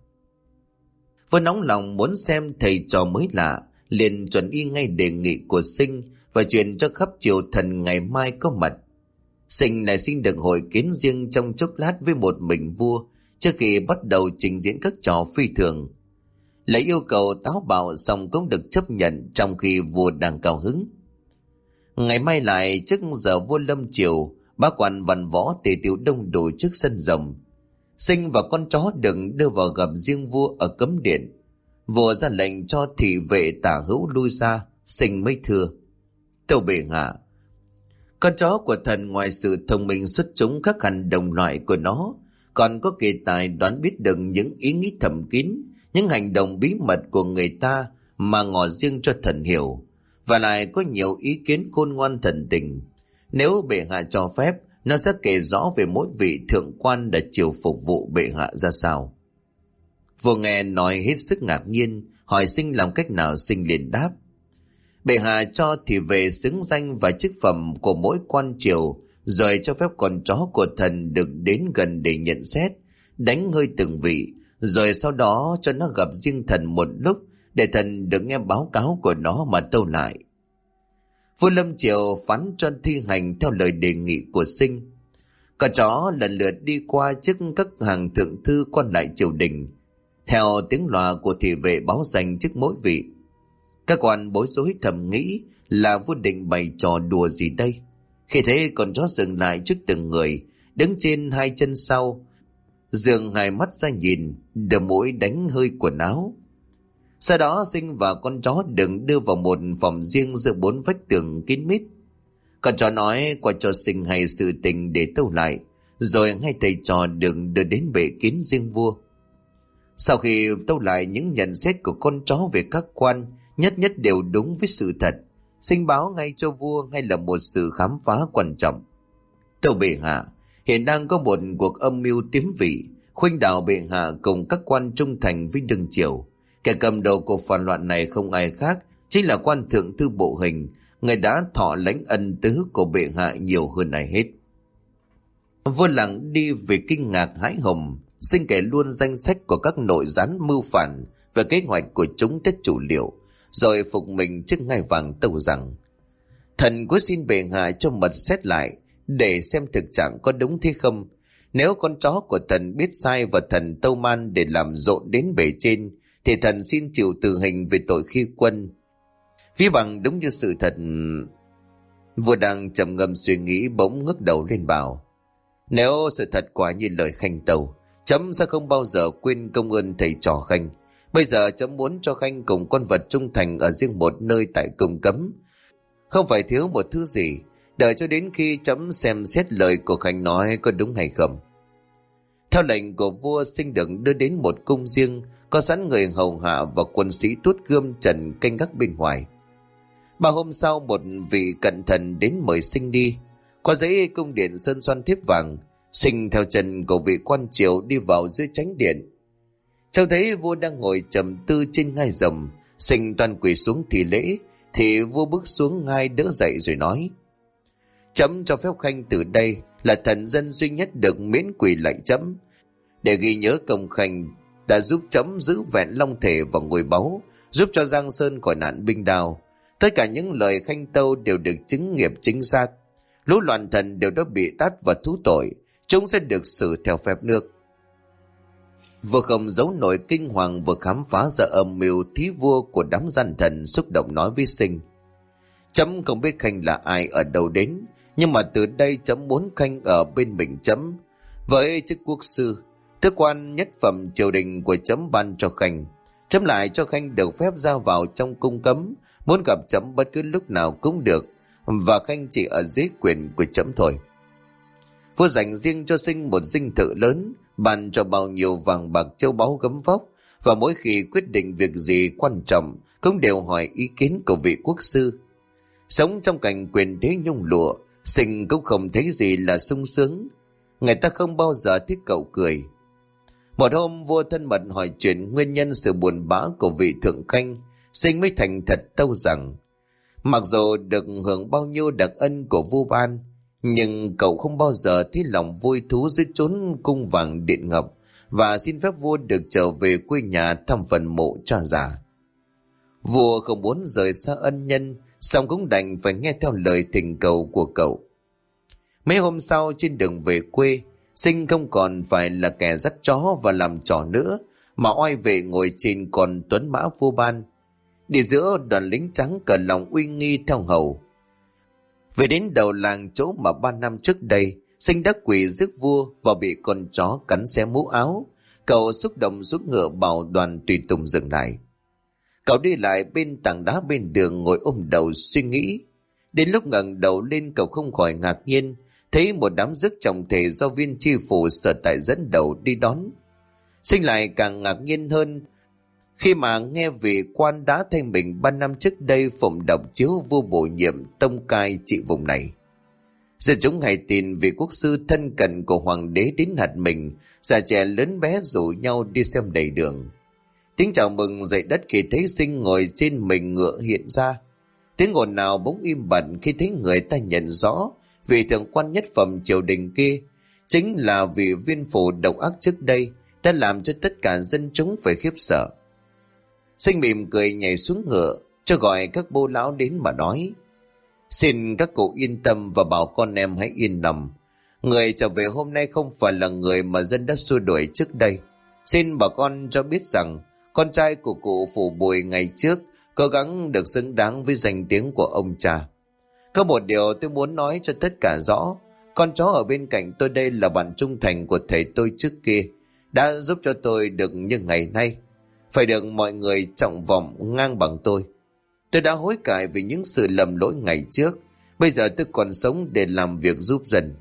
Speaker 1: Vua nóng lòng muốn xem thầy trò mới lạ, liền chuẩn y ngay đề nghị của Sinh và truyền cho khắp triều thần ngày mai có mặt. Sinh lại xin được hội kiến riêng trong chốc lát với một mình vua trước khi bắt đầu trình diễn các trò phi thường. Lấy yêu cầu táo bạo xong cũng được chấp nhận trong khi vua đang cao hứng. Ngày mai lại trước giờ vua lâm triều, bá quan văn võ tề tiệu đông đủ trước sân rồng. Sinh và con chó được đưa vào gặp riêng vua ở cấm điện. Vua ra lệnh cho thị vệ tả hữu lui ra. Sinh mới thưa: tâu bệ hạ, con chó của thần ngoài sự thông minh xuất chúng khác hẳn đồng loại của nó, còn có kỳ tài đoán biết được những ý nghĩ thầm kín, những hành động bí mật của người ta mà ngỏ riêng cho thần hiểu, và lại có nhiều ý kiến khôn ngoan thần tình. Nếu bệ hạ cho phép, nó sẽ kể rõ về mỗi vị thượng quan đã chiều phục vụ bệ hạ ra sao. Vua nghe nói hết sức ngạc nhiên, hỏi Sinh làm cách nào. Sinh liền đáp: bệ hạ cho thì về xứng danh và chức phẩm của mỗi quan triều, rồi cho phép con chó của thần được đến gần để nhận xét, đánh hơi từng vị, rồi sau đó cho nó gặp riêng thần một lúc để thần được nghe báo cáo của nó mà tâu lại. Vua Lâm Triều phán cho thi hành theo lời đề nghị của Sinh. Con chó lần lượt đi qua trước các hàng thượng thư quan lại triều đình, theo tiếng loa của thị vệ báo danh trước mỗi vị. Các quan bối rối thầm nghĩ là vua định bày trò đùa gì đây. Khi thế con chó dừng lại trước từng người, đứng trên hai chân sau, dường hai mắt ra nhìn, đầu mũi đánh hơi quần áo. Sau đó Sinh và con chó đừng đưa vào một phòng riêng giữa 4 vách tường kín mít. Con chó nói qua cho Sinh hay sự tình để tâu lại, rồi ngay thầy trò đừng đưa đến bệ kiến riêng vua. Sau khi tâu lại những nhận xét của con chó về các quan, nhất nhất đều đúng với sự thật, Sinh báo ngay cho vua ngay là một sự khám phá quan trọng. Tâu bệ hạ, hiện đang có một cuộc âm mưu tiếm vị, khuynh đảo bệ hạ cùng các quan trung thành với đương triều. Kẻ cầm đầu của phản loạn này không ai khác, chính là quan thượng thư Bộ Hình, người đã thọ lãnh ân tứ của bệ hạ nhiều hơn ai hết. Vua lặng đi vì kinh ngạc hãi hùng. Sinh kể luôn danh sách của các nội gián mưu phản và kế hoạch của chúng rất chủ liệu, rồi phục mình trước ngai vàng tâu rằng: thần có xin bệ hạ cho mật xét lại để xem thực trạng có đúng thế không. Nếu con chó của thần biết sai và thần tâu man để làm rộn đến bề trên, thì thần xin chịu tử hình về tội khi quân. Ví bằng đúng như sự thật. Vua đang trầm ngâm suy nghĩ bỗng ngước đầu lên bảo: nếu sự thật quả như lời Khanh tâu, chấm sẽ không bao giờ quên công ơn thầy trò Khanh. Bây giờ chấm muốn cho Khanh cùng con vật trung thành ở riêng một nơi tại cung cấm, không phải thiếu một thứ gì, đợi cho đến khi chấm xem xét lời của Khanh nói có đúng hay không. Theo lệnh của vua, Sinh được đưa đến một cung riêng, có sẵn người hầu hạ và quân sĩ tuốt gươm trần canh gác bên ngoài. 3 hôm sau, một vị cận thần đến mời Sinh đi. Qua giấy cung điện sơn xoan thiếp vàng, Sinh theo chân của vị quan triều đi vào dưới chánh điện. Trông thấy vua đang ngồi trầm tư trên ngai rồng, Sinh toàn quỳ xuống thì lễ, thì vua bước xuống ngai đỡ dậy rồi nói: chấm cho phép Khanh từ đây là thần dân duy nhất được miễn quỳ lạy chấm, để ghi nhớ công Khanh đã giúp chấm giữ vẹn long thể và ngôi báu, giúp cho Giang Sơn khỏi nạn binh đao. Tất cả những lời Khanh tâu đều được chứng nghiệp chính xác. Lũ loạn thần đều đã bị tát và thú tội, chúng sẽ được xử theo phép nước. Vừa không giấu nổi kinh hoàng vừa khám phá ra âm mưu thí vua của đám gian thần, xúc động nói với Sinh: chấm không biết Khanh là ai ở đâu đến, nhưng mà từ đây chấm muốn Khanh ở bên mình chấm, với chức quốc sư, tước quan nhất phẩm triều đình của chấm ban cho Khanh. Chấm lại cho Khanh được phép ra vào trong cung cấm, muốn gặp chấm bất cứ lúc nào cũng được, và Khanh chỉ ở dưới quyền của chấm thôi. Vua dành riêng cho Sinh một dinh thự lớn, ban cho bao nhiêu vàng bạc châu báu gấm vóc, và mỗi khi quyết định việc gì quan trọng cũng đều hỏi ý kiến của vị quốc sư. Sống trong cảnh quyền thế nhung lụa, Sinh cũng không thấy gì là sung sướng. Người ta không bao giờ thích cậu cười. Một hôm vua thân mật hỏi chuyện nguyên nhân sự buồn bã của vị thượng khanh, Sinh mới thành thật tâu rằng: mặc dù được hưởng bao nhiêu đặc ân của vua ban, nhưng cậu không bao giờ thấy lòng vui thú dưới chốn cung vàng điện ngọc, và xin phép vua được trở về quê nhà thăm phần mộ cha già. Vua không muốn rời xa ân nhân, song cũng đành phải nghe theo lời thỉnh cầu của cậu. Mấy hôm sau trên đường về quê, Sinh không còn phải là kẻ dắt chó và làm trò nữa, mà oai vệ ngồi trên con tuấn mã vua ban, đi giữa đoàn lính trắng cờ lòng uy nghi theo hầu. Về đến đầu làng chỗ mà 3 năm trước đây Sinh đã quỳ rước vua và bị con chó cắn xé mũ áo, cậu xúc động xuống ngựa bảo đoàn tùy tùng dừng lại. Cậu đi lại bên tảng đá bên đường ngồi ôm đầu suy nghĩ. Đến lúc ngẩng đầu lên, cậu không khỏi ngạc nhiên thấy một đám rước trọng thể do viên tri phủ sở tại dẫn đầu đi đón. Sinh lại càng ngạc nhiên hơn khi mà nghe vị quan đã thay mình 3 năm trước đây phụng đọc chiếu vua bổ nhiệm tông cai trị vùng này. Giờ chúng hay tin vị quốc sư thân cận của hoàng đế đến hạt mình, già trẻ lớn bé rủ nhau đi xem đầy đường. Tiếng chào mừng dậy đất khi thấy Sinh ngồi trên mình ngựa hiện ra. Tiếng ồn nào bỗng im bặt khi thấy người ta nhận rõ vị thượng quan nhất phẩm triều đình kia chính là vị viên phủ độc ác trước đây đã làm cho tất cả dân chúng phải khiếp sợ. Sinh mỉm cười nhảy xuống ngựa, cho gọi các bô lão đến mà nói: xin các cụ yên tâm và bảo con em hãy yên lòng. Người trở về hôm nay không phải là người mà dân đã xua đuổi trước đây. Xin bà con cho biết rằng con trai của cụ Phủ Bùi ngày trước cố gắng được xứng đáng với danh tiếng của ông cha. Có một điều tôi muốn nói cho tất cả rõ: con chó ở bên cạnh tôi đây là bạn trung thành của thầy tôi trước kia, đã giúp cho tôi được như ngày nay, phải được mọi người trọng vọng ngang bằng tôi. Tôi đã hối cải vì những sự lầm lỗi ngày trước, bây giờ tôi còn sống để làm việc giúp dân.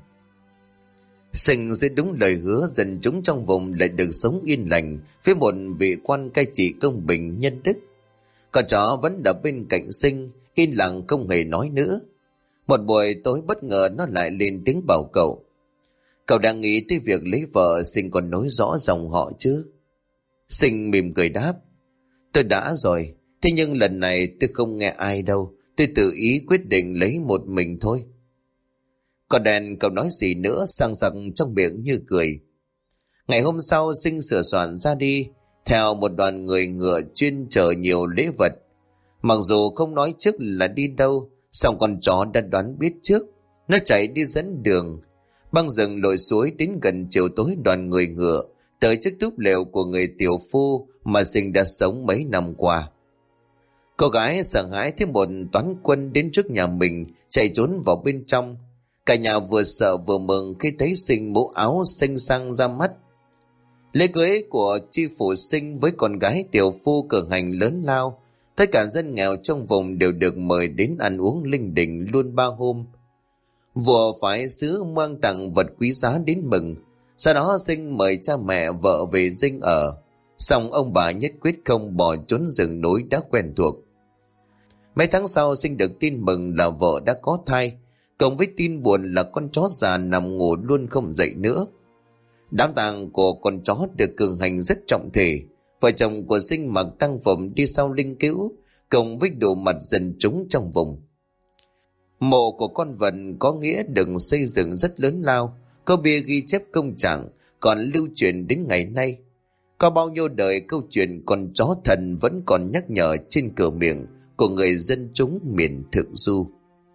Speaker 1: Sinh sẽ đúng lời hứa, dân chúng trong vùng lại được sống yên lành với một vị quan cai trị công bình nhân đức. Con chó vẫn ở bên cạnh Sinh, yên lặng không hề nói nữa. Một buổi tối bất ngờ nó lại lên tiếng bảo cậu: cậu đang nghĩ tới việc lấy vợ, Sinh còn nói rõ dòng họ chứ? Sinh mỉm cười đáp: tôi đã rồi, thế nhưng lần này tôi không nghe ai đâu, tôi tự ý quyết định lấy một mình thôi. Còn đèn cậu nói gì nữa, sằng sặc trong miệng như cười. Ngày hôm sau Sinh sửa soạn ra đi, theo một đoàn người ngựa chuyên chở nhiều lễ vật. Mặc dù không nói trước là đi đâu, song con chó đã đoán biết trước. Nó chạy đi dẫn đường, băng rừng lội suối, đến gần chiều tối đoàn người ngựa tới chiếc túp lều của người tiểu phu mà Sinh đã sống mấy năm qua. Cô gái sợ hãi thấy một toán quân đến trước nhà mình, chạy trốn vào bên trong. Cả nhà vừa sợ vừa mừng khi thấy Sinh mũ áo xanh sang ra mắt. Lễ cưới của chi phủ Sinh với con gái tiểu phu cử hành lớn lao. Tất cả dân nghèo trong vùng đều được mời đến ăn uống linh đình luôn 3 hôm. Vua phái sứ mang tặng vật quý giá đến mừng. Sau đó Sinh mời cha mẹ vợ về dinh ở. Xong ông bà nhất quyết không bỏ trốn rừng núi đã quen thuộc. Mấy tháng sau Sinh được tin mừng là vợ đã có thai, cộng với tin buồn là con chó già nằm ngủ luôn không dậy nữa. Đám tang của con chó được cử hành rất trọng thể. Vợ chồng của Sinh mặc tang phục đi sau linh cữu, cộng với đủ mặt dân chúng trong vùng. Mộ của con vật có nghĩa được xây dựng rất lớn lao, có bia ghi chép công trạng, còn lưu truyền đến ngày nay. Có bao nhiêu đời câu chuyện con chó thần vẫn còn nhắc nhở trên cửa miệng của người dân chúng miền Thượng Du.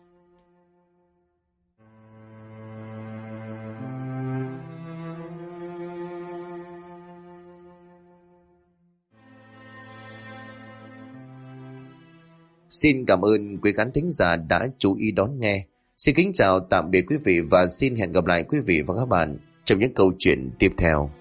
Speaker 1: Xin cảm ơn quý khán thính giả đã chú ý đón nghe. Xin kính chào tạm biệt quý vị và xin hẹn gặp lại quý vị và các bạn trong những câu chuyện tiếp theo.